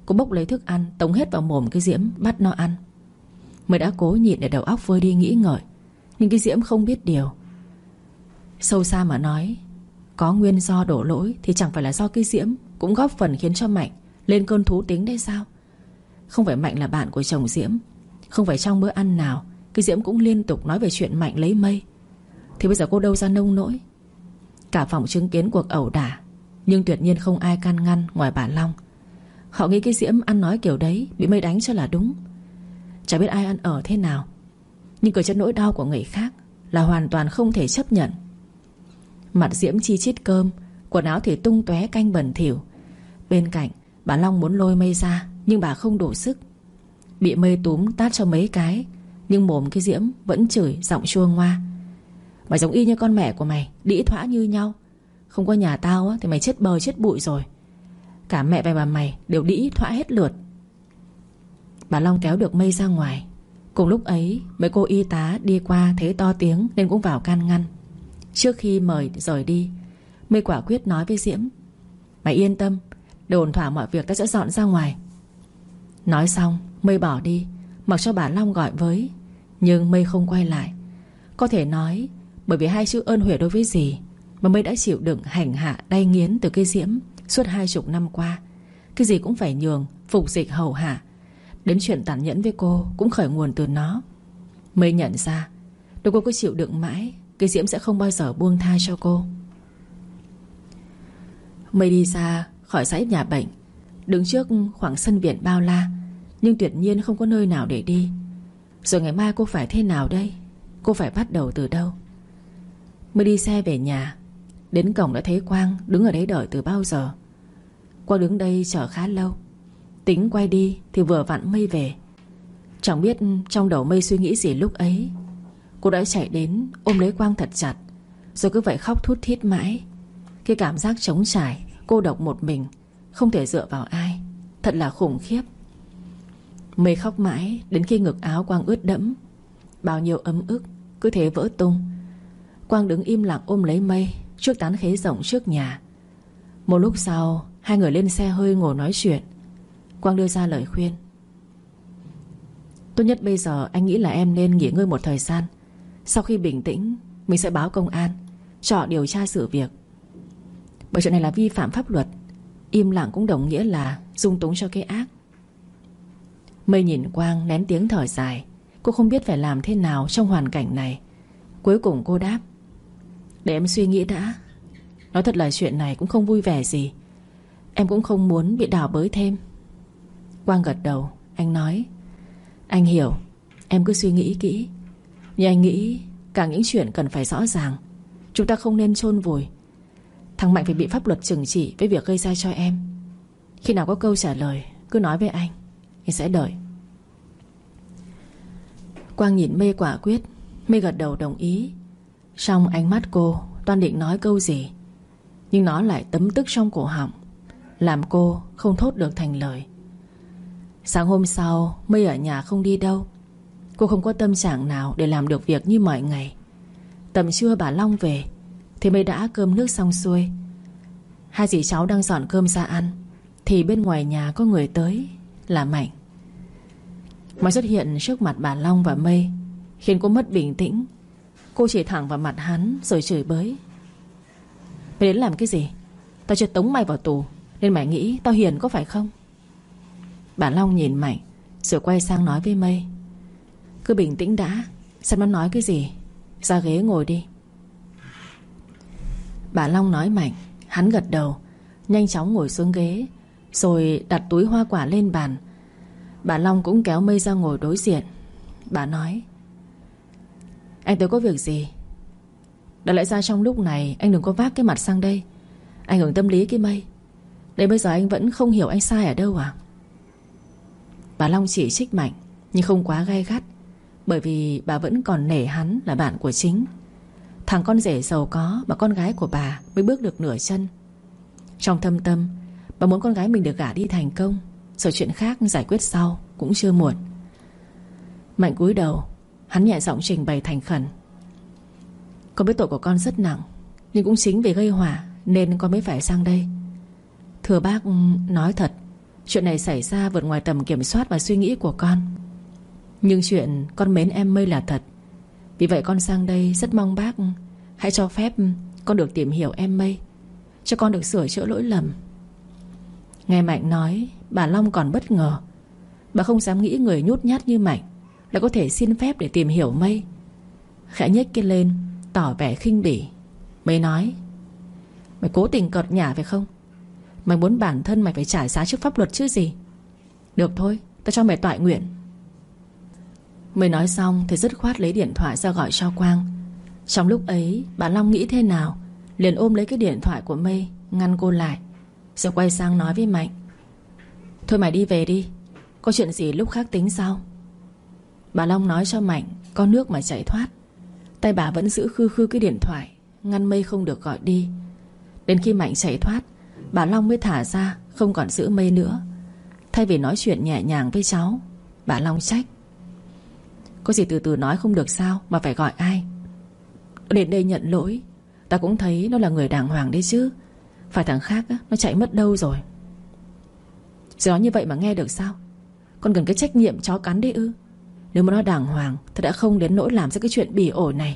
[SPEAKER 1] Cô bốc lấy thức ăn tống hết vào mồm cái Diễm, bắt nó ăn. Mới đã cố nhịn để đầu óc vơi đi nghĩ ngợi, nhưng cái Diễm không biết điều. Sâu xa mà nói, có nguyên do đổ lỗi thì chẳng phải là do cái Diễm cũng góp phần khiến cho Mạnh lên cơn thú tính đấy sao? Không phải Mạnh là bạn của chồng Diễm, không phải trong bữa ăn nào cái Diễm cũng liên tục nói về chuyện Mạnh lấy Mây, thì bây giờ cô đâu ra nông nỗi. Cả phòng chứng kiến cuộc ẩu đả, nhưng tuyệt nhiên không ai can ngăn ngoài bà Long. Họ nghĩ cái Diễm ăn nói kiểu đấy bị Mây đánh cho là đúng. Chả biết ai ăn ở thế nào, nhưng cười cho nỗi đau của người khác là hoàn toàn không thể chấp nhận. Mặt Diễm chi chít cơm, quần áo thì tung tóe canh bẩn thỉu. Bên cạnh bà Long muốn lôi Mây ra, nhưng bà không đủ sức. Bị Mây túm tát cho mấy cái, nhưng mồm cái Diễm vẫn chửi giọng chua ngoa: "Mày giống y như con mẹ của mày, đĩ thỏa như nhau. Không có nhà tao á, thì mày chết bờ chết bụi rồi. Cả mẹ và bà mày đều đĩ thỏa hết lượt." Bà Long kéo được Mây ra ngoài. Cùng lúc ấy mấy cô y tá đi qua thấy to tiếng nên cũng vào can ngăn. Trước khi mời rời đi, Mây quả quyết nói với Diễm: "Mày yên tâm, để ổn thỏa mọi việc ta sẽ dọn ra ngoài." Nói xong Mây bỏ đi, mặc cho bà Long gọi với. Nhưng Mây không quay lại. Có thể nói bởi vì hai chữ ơn huệ đối với dì mà Mây đã chịu đựng hành hạ đay nghiến từ cái Diễm suốt 20 năm qua. Cái gì cũng phải nhường, phục dịch hầu hạ. Đến chuyện tàn nhẫn với cô cũng khởi nguồn từ nó. Mây nhận ra nếu cô cứ chịu đựng mãi, cái Diễm sẽ không bao giờ buông tha cho cô. Mây đi ra khỏi dãy nhà bệnh, đứng trước khoảng sân viện bao la, nhưng tuyệt nhiên không có nơi nào để đi. Rồi ngày mai cô phải thế nào đây? Cô phải bắt đầu từ đâu? Mây đi xe về nhà. Đến cổng đã thấy Quang đứng ở đấy đợi từ bao giờ. Quang đứng đây chờ khá lâu. Tính quay đi thì vừa vặn Mây về. Chẳng biết trong đầu Mây suy nghĩ gì lúc ấy. Cô đã chạy đến ôm lấy Quang thật chặt, rồi cứ vậy khóc thút thít mãi. Cái cảm giác trống trải, cô độc một mình, không thể dựa vào ai, thật là khủng khiếp. Mây khóc mãi đến khi ngực áo Quang ướt đẫm. Bao nhiêu ấm ức cứ thế vỡ tung. Quang đứng im lặng ôm lấy Mây trước tán khế rộng trước nhà. Một lúc sau hai người lên xe hơi ngồi nói chuyện. Quang đưa ra lời khuyên: "Tốt nhất bây giờ anh nghĩ là em nên nghỉ ngơi một thời gian. Sau khi bình tĩnh mình sẽ báo công an cho họ điều tra sự việc. Bởi chuyện này là vi phạm pháp luật, im lặng cũng đồng nghĩa là dung túng cho cái ác." Mây nhìn Quang nén tiếng thở dài. Cô không biết phải làm thế nào trong hoàn cảnh này. Cuối cùng cô đáp: "Để em suy nghĩ đã. Nói thật là chuyện này cũng không vui vẻ gì. Em cũng không muốn bị đào bới thêm." Quang gật đầu. Anh nói: "Anh hiểu, em cứ suy nghĩ kỹ. Nhưng anh nghĩ càng những chuyện cần phải rõ ràng. Chúng ta không nên chôn vùi. Thằng Mạnh phải bị pháp luật trừng trị với việc gây ra cho em. Khi nào có câu trả lời cứ nói với anh sẽ đợi." Quang nhìn Mây quả quyết. Mây gật đầu đồng ý. Trong ánh mắt cô toan định nói câu gì, nhưng nó lại tấm tức trong cổ họng, làm cô không thốt được thành lời. Sáng hôm sau Mây ở nhà không đi đâu. Cô không có tâm trạng nào để làm được việc như mọi ngày. Tầm trưa bà Long về thì Mây đã cơm nước xong xuôi. Hai dì cháu đang dọn cơm ra ăn thì bên ngoài nhà có người tới, là Mạnh. Mạnh xuất hiện trước mặt bà Long và Mây khiến cô mất bình tĩnh. Cô chỉ thẳng vào mặt hắn rồi chửi bới: "Mày đến làm cái gì? Tao chưa tống mày vào tù nên mày nghĩ tao hiền có phải không?" Bà Long nhìn Mạnh rồi quay sang nói với Mây: "Cứ bình tĩnh đã, xem nó nói cái gì. Ra ghế ngồi đi." Bà Long nói Mạnh. Hắn gật đầu, nhanh chóng ngồi xuống ghế, rồi đặt túi hoa quả lên bàn. Bà Long cũng kéo Mây ra ngồi đối diện. Bà nói: "Anh tới có việc gì? Đã lẽ ra trong lúc này anh đừng có vác cái mặt sang đây, ảnh hưởng tâm lý cái Mây. Đến bây giờ anh vẫn không hiểu anh sai ở đâu à?" Bà Long chỉ trích Mạnh, nhưng không quá gay gắt, bởi vì bà vẫn còn nể hắn là bạn của chính. Thằng con rể giàu có mà con gái của bà mới bước được nửa chân. Trong thâm tâm bà muốn con gái mình được gả đi thành công, rồi chuyện khác giải quyết sau cũng chưa muộn. Mạnh cúi đầu. Hắn nhẹ giọng trình bày thành khẩn: "Con biết tội của con rất nặng, nhưng cũng chính vì gây họa nên con mới phải sang đây. Thưa bác, nói thật, Chuyện này xảy ra vượt ngoài tầm kiểm soát và suy nghĩ của con. Nhưng chuyện con mến em Mây là thật. Vì vậy con sang đây rất mong bác hãy cho phép con được tìm hiểu em Mây, cho con được sửa chữa lỗi lầm. Nghe Mạnh nói, bà Long còn bất ngờ. Bà không dám nghĩ người nhút nhát như Mạnh lại có thể xin phép để tìm hiểu Mây. Khẽ nhếch cái lên, tỏ vẻ khinh bỉ. Mây nói: mày cố tình cợt nhả phải không? Mày muốn bản thân mày phải trả giá trước pháp luật chứ gì. Được thôi, tao cho mày toại nguyện. Mây nói xong thì dứt khoát lấy điện thoại ra gọi cho Quang. Trong lúc ấy bà Long nghĩ thế nào, liền ôm lấy cái điện thoại của Mây, ngăn cô lại, rồi quay sang nói với Mạnh: thôi mày đi về đi, có chuyện gì lúc khác tính sau. Bà Long nói cho Mạnh có nước mà chạy thoát. Tay bà vẫn giữ khư khư cái điện thoại, ngăn Mây không được gọi đi. Đến khi Mạnh chạy thoát, bà Long mới thả ra, không còn giữ Mây nữa. Thay vì nói chuyện nhẹ nhàng với cháu, bà Long trách: có gì từ từ nói không được sao mà phải gọi ai? Đến đây nhận lỗi, ta cũng thấy nó là người đàng hoàng đấy chứ. Phải thằng khác á, nó chạy mất đâu rồi? Rồi nói như vậy mà nghe được sao? Con cần cái trách nhiệm chó cắn đấy ư? Nếu mà nó đàng hoàng thì đã không đến nỗi làm ra cái chuyện bỉ ổi này.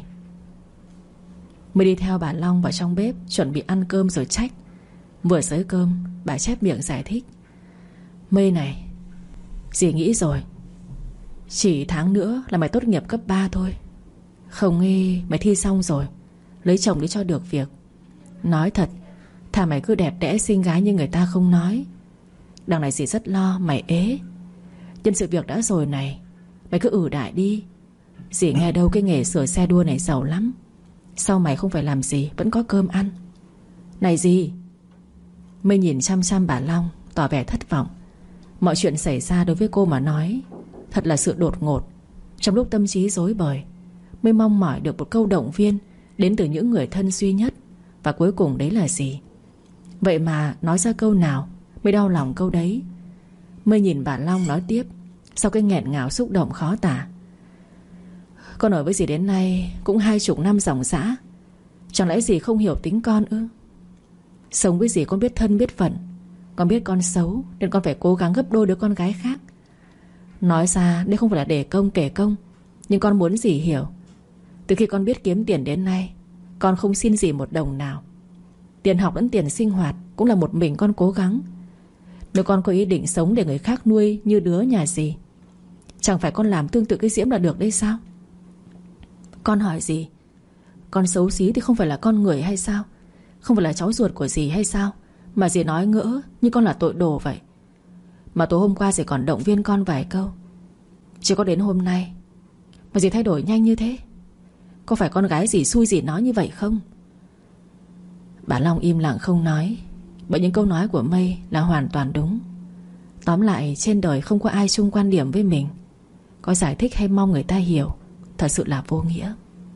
[SPEAKER 1] Mới đi theo bà Long vào trong bếp chuẩn bị ăn cơm rồi trách. Vừa xới cơm, bà chép miệng giải thích: Mây này, dì nghĩ rồi, chỉ tháng nữa là mày tốt nghiệp cấp 3 thôi. Không nghi mày thi xong rồi, lấy chồng đi cho được việc. Nói thật, thà mày cứ đẹp đẽ xinh gái như người ta không nói. Đằng này dì rất lo mày ế. Nhân sự việc đã rồi này, mày cứ đại đi. Dì nghe đâu cái nghề sửa xe đua này giàu lắm. Sau mày không phải làm gì vẫn có cơm ăn. Này dì. Mây nhìn chăm chăm bà Long, tỏ vẻ thất vọng. Mọi chuyện xảy ra đối với cô mà nói thật là sự đột ngột. Trong lúc tâm trí rối bời, Mây mong mỏi được một câu động viên đến từ những người thân duy nhất. Và cuối cùng đấy là gì? Vậy mà nói ra câu nào Mây đau lòng câu đấy. Mây nhìn bà Long nói tiếp, sau cái nghẹn ngào xúc động khó tả: con ở với dì đến nay cũng 20 năm dòng dã. Chẳng lẽ dì không hiểu tính con ư? Sống với dì con biết thân biết phận. Con biết con xấu nên con phải cố gắng gấp đôi đứa con gái khác. Nói ra đây không phải là để công kể công, nhưng con muốn dì hiểu. Từ khi con biết kiếm tiền đến nay, con không xin dì một đồng nào. Tiền học lẫn tiền sinh hoạt cũng là một mình con cố gắng. Nếu con có ý định sống để người khác nuôi như đứa nhà dì, chẳng phải con làm tương tự cái Diễm là được đấy sao? Con hỏi dì, con xấu xí thì không phải là con người hay sao? Không phải là cháu ruột của dì hay sao mà dì nói ngỡ như con là tội đồ vậy? Mà tối hôm qua dì còn động viên con vài câu. Chỉ có đến hôm nay mà dì thay đổi nhanh như thế. Có phải con gái dì xui dì nói như vậy không? Bà Long im lặng không nói, bởi những câu nói của Mây là hoàn toàn đúng. Tóm lại, trên đời không có ai chung quan điểm với mình. Có giải thích hay mong người ta hiểu thật sự là vô nghĩa.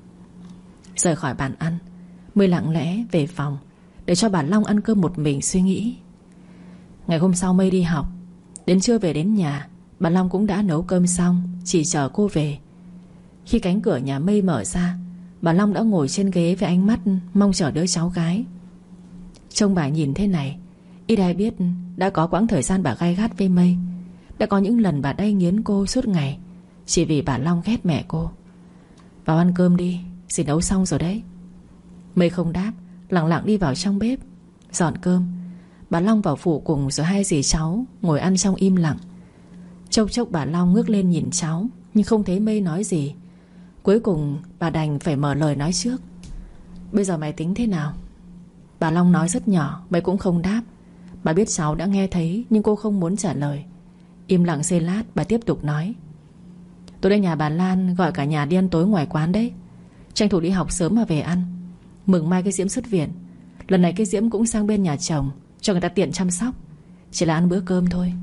[SPEAKER 1] Rời khỏi bàn ăn, Mây lặng lẽ về phòng để cho bà Long ăn cơm một mình suy nghĩ. Ngày hôm sau Mây đi học. Đến trưa về đến nhà, bà Long cũng đã nấu cơm xong, chỉ chờ cô về. Khi cánh cửa nhà Mây mở ra, bà Long đã ngồi trên ghế với ánh mắt mong chờ đứa cháu gái. Trông bà nhìn thế này, ít ai biết đã có quãng thời gian bà gay gắt với Mây. Đã có những lần bà đay nghiến cô suốt ngày chỉ vì bà Long ghét mẹ cô. Vào ăn cơm đi, dì nấu xong rồi đấy. Mây không đáp, lặng lặng đi vào trong bếp dọn cơm. Bà Long vào phụ cùng, rồi hai dì cháu ngồi ăn trong im lặng. Chốc chốc bà Long ngước lên nhìn cháu, nhưng không thấy Mây nói gì. Cuối cùng bà đành phải mở lời nói trước: bây giờ mày tính thế nào? Bà Long nói rất nhỏ, Mây cũng không đáp. Bà biết cháu đã nghe thấy, nhưng cô không muốn trả lời. Im lặng giây lát, bà tiếp tục nói: tôi đến nhà bà Lan gọi cả nhà đi ăn tối ngoài quán đấy. Tranh thủ đi học sớm mà về ăn. Mừng mai cái Diễm xuất viện. Lần này cái Diễm cũng sang bên nhà chồng, cho người ta tiện chăm sóc. Chỉ là ăn bữa cơm thôi.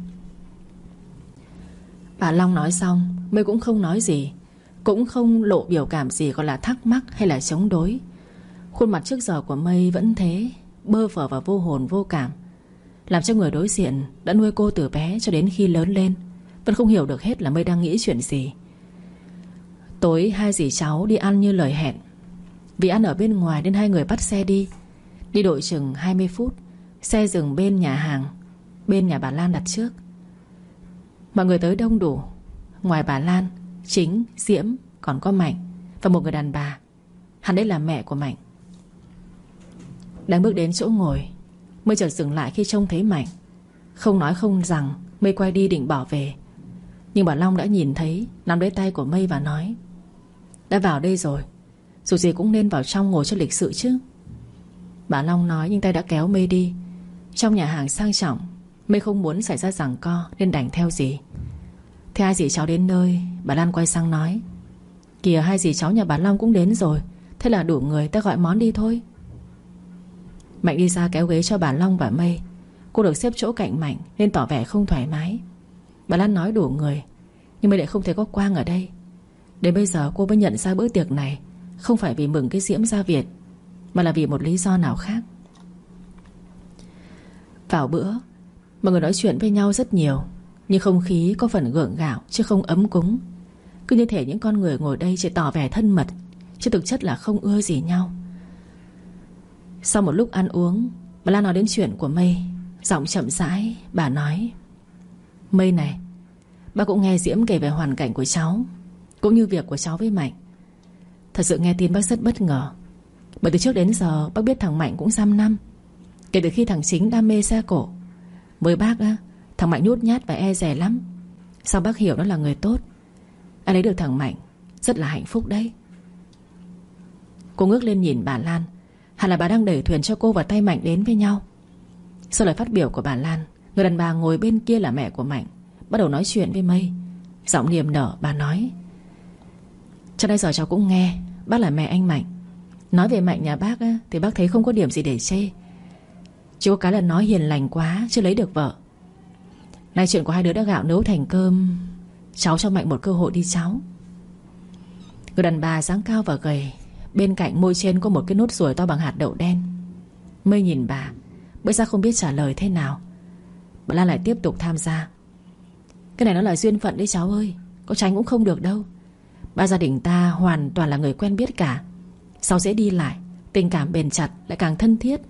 [SPEAKER 1] Bà Long nói xong, Mây cũng không nói gì, cũng không lộ biểu cảm gì, gọi là thắc mắc hay là chống đối. Khuôn mặt trước giờ của Mây vẫn thế, bơ phờ và vô hồn vô cảm, làm cho người đối diện đã nuôi cô từ bé cho đến khi lớn lên vẫn không hiểu được hết là Mây đang nghĩ chuyện gì. Tối hai dì cháu đi ăn như lời hẹn. Vì ăn ở bên ngoài nên hai người bắt xe đi. Đi đội chừng 20 phút. Xe dừng bên nhà hàng. bên nhà bà Lan đặt trước. Mọi người tới đông đủ. Ngoài bà Lan, Chính, Diễm, còn có Mạnh và một người đàn bà. Hẳn đấy là mẹ của Mạnh. Đang bước đến chỗ ngồi, Mây chợt dừng lại khi trông thấy Mạnh. Không nói không rằng, Mây quay đi định bỏ về. Nhưng bà Long đã nhìn thấy, nắm lấy tay của Mây và nói: đã vào đây rồi, dù gì cũng nên vào trong ngồi cho lịch sự chứ. Bà Long nói nhưng tay đã kéo Mây đi. Trong nhà hàng sang trọng, Mây không muốn xảy ra giằng co nên đành theo dì. Thế hai dì cháu đến nơi, bà Lan quay sang nói: kìa, hai dì cháu nhà bà Long cũng đến rồi. Thế là đủ người, ta gọi món đi thôi. Mạnh đi ra kéo ghế cho bà Long và Mây. Cô được xếp chỗ cạnh Mạnh nên tỏ vẻ không thoải mái. Bà Lan nói đủ người, nhưng Mây lại không thấy có Quang ở đây. Đến bây giờ cô mới nhận ra bữa tiệc này không phải vì mừng cái Diễm ra viện, mà là vì một lý do nào khác. Vào bữa, mọi người nói chuyện với nhau rất nhiều, nhưng không khí có phần gượng gạo chứ không ấm cúng. Cứ như thể những con người ngồi đây chỉ tỏ vẻ thân mật, chứ thực chất là không ưa gì nhau. Sau một lúc ăn uống, bà Lan nói đến chuyện của Mây. Giọng chậm rãi, bà nói: Mây này, bác cũng nghe Diễm kể về hoàn cảnh của cháu, cũng như việc của cháu với Mạnh. Thật sự nghe tin bác rất bất ngờ. Bởi từ trước đến giờ bác biết thằng Mạnh cũng dăm năm, kể từ khi thằng Chính đam mê xe cổ. Với bác á, thằng Mạnh nhút nhát và e dè lắm. Sao bác hiểu nó là người tốt. Anh lấy được thằng Mạnh rất là hạnh phúc đấy. Cô ngước lên nhìn bà Lan. Hẳn là bà đang đẩy thuyền cho cô và tay Mạnh đến với nhau. Sau lời phát biểu của bà Lan, người đàn bà ngồi bên kia là mẹ của Mạnh bắt đầu nói chuyện với Mây. Giọng niềm nở bà nói: cho đến giờ cháu cũng nghe bác là mẹ anh Mạnh. Nói về Mạnh nhà bác á, thì bác thấy không có điểm gì để chê. Chỉ có cái là nó hiền lành quá, chưa lấy được vợ. Nay chuyện của hai đứa đã gạo nấu thành cơm, cháu cho Mạnh một cơ hội đi cháu. Người đàn bà dáng cao và gầy, bên cạnh môi trên có một cái nốt ruồi to bằng hạt đậu đen. Mây nhìn bà, bây giờ không biết trả lời thế nào. Bà Lan lại tiếp tục tham gia: cái này nó là duyên phận đấy cháu ơi, có tránh cũng không được đâu. Ba gia đình ta hoàn toàn là người quen biết cả, sau dễ đi lại, tình cảm bền chặt lại càng thân thiết.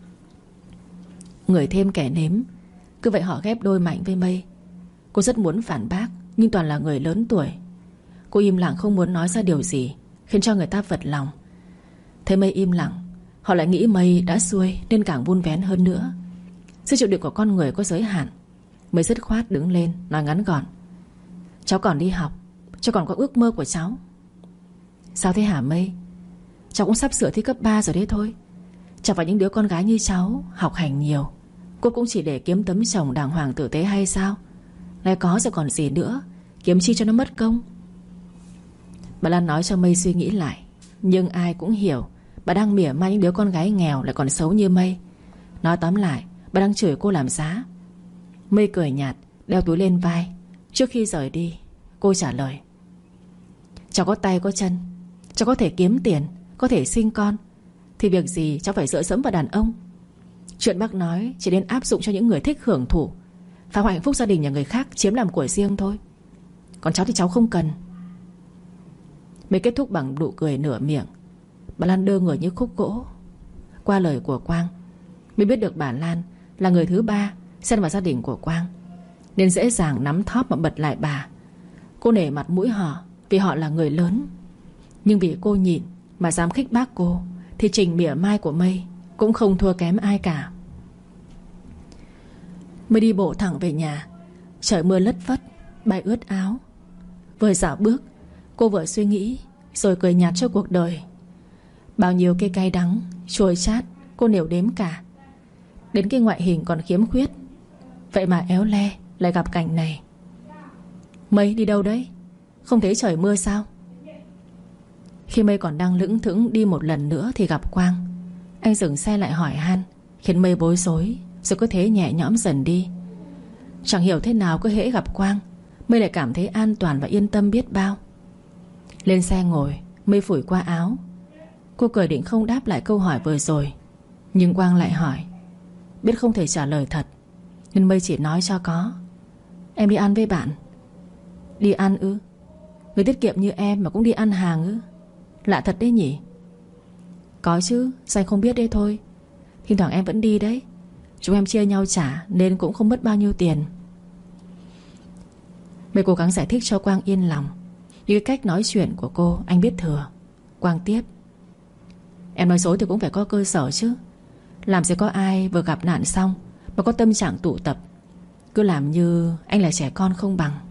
[SPEAKER 1] Người thêm kẻ nếm. Cứ vậy họ ghép đôi Mạnh với Mây. Cô rất muốn phản bác, nhưng toàn là người lớn tuổi. Cô im lặng không muốn nói ra điều gì, khiến cho người ta phật lòng. Thấy Mây im lặng, họ lại nghĩ Mây đã xuôi nên càng vun vén hơn nữa. Sự chịu đựng của con người có giới hạn. Mây dứt khoát đứng lên, nói ngắn gọn: cháu còn đi học, cháu còn có ước mơ của cháu. Sao thế hả Mây? Cháu cũng sắp sửa thi cấp 3 rồi đấy thôi. Chẳng phải những đứa con gái như cháu học hành nhiều, cô cũng chỉ để kiếm tấm chồng đàng hoàng tử tế hay sao? Lại có rồi còn gì nữa, kiếm chi cho nó mất công. Bà Lan nói cho Mây suy nghĩ lại. Nhưng ai cũng hiểu bà đang mỉa mai những đứa con gái nghèo lại còn xấu như Mây. Nói tóm lại, bà đang chửi cô làm giá. Mây cười nhạt, đeo túi lên vai. Trước khi rời đi, cô trả lời: cháu có tay có chân, cháu có thể kiếm tiền, có thể sinh con, thì việc gì cháu phải dựa dẫm vào đàn ông. Chuyện bác nói chỉ nên áp dụng cho những người thích hưởng thụ, phá hoại hạnh phúc gia đình nhà người khác, chiếm làm của riêng thôi. Còn cháu thì cháu không cần. Mới kết thúc bằng nụ cười nửa miệng. Bà Lan đơ người như khúc gỗ. Qua lời của Quang, mới biết được bà Lan là người thứ ba xen vào gia đình của Quang, nên dễ dàng nắm thóp mà bật lại bà. Cô nể mặt mũi họ vì họ là người lớn. Nhưng vì cô nhịn mà dám khích bác cô, thì trình mỉa mai của Mây cũng không thua kém ai cả. Mây đi bộ thẳng về nhà. Trời mưa lất phất, bay ướt áo. Vừa dạo bước, cô vừa suy nghĩ, rồi cười nhạt cho cuộc đời. Bao nhiêu cây cay đắng, chua chát cô đều đếm cả. Đến cái ngoại hình còn khiếm khuyết, vậy mà éo le lại gặp cảnh này. Mây đi đâu đấy? Không thấy trời mưa sao? Khi Mây còn đang lững thững đi một lần nữa thì gặp Quang. Anh dừng xe lại hỏi han, khiến Mây bối rối, rồi cứ thế nhẹ nhõm dần đi. Chẳng hiểu thế nào cứ hễ gặp Quang, Mây lại cảm thấy an toàn và yên tâm biết bao. Lên xe ngồi, Mây phủi qua áo. Cô cười định không đáp lại câu hỏi vừa rồi, nhưng Quang lại hỏi. Biết không thể trả lời thật, nên Mây chỉ nói cho có: em đi ăn với bạn. Đi ăn ư? Người tiết kiệm như em mà cũng đi ăn hàng ư? Lạ thật đấy nhỉ. Có chứ, sao anh không biết đấy thôi. Thỉnh thoảng em vẫn đi đấy. Chúng em chia nhau trả nên cũng không mất bao nhiêu tiền. Mày cố gắng giải thích cho Quang yên lòng. Như cái cách nói chuyện của cô anh biết thừa. Quang tiếp: Em nói dối thì cũng phải có cơ sở chứ. Làm gì có ai vừa gặp nạn xong mà có tâm trạng tụ tập. Cứ làm như anh là trẻ con không bằng.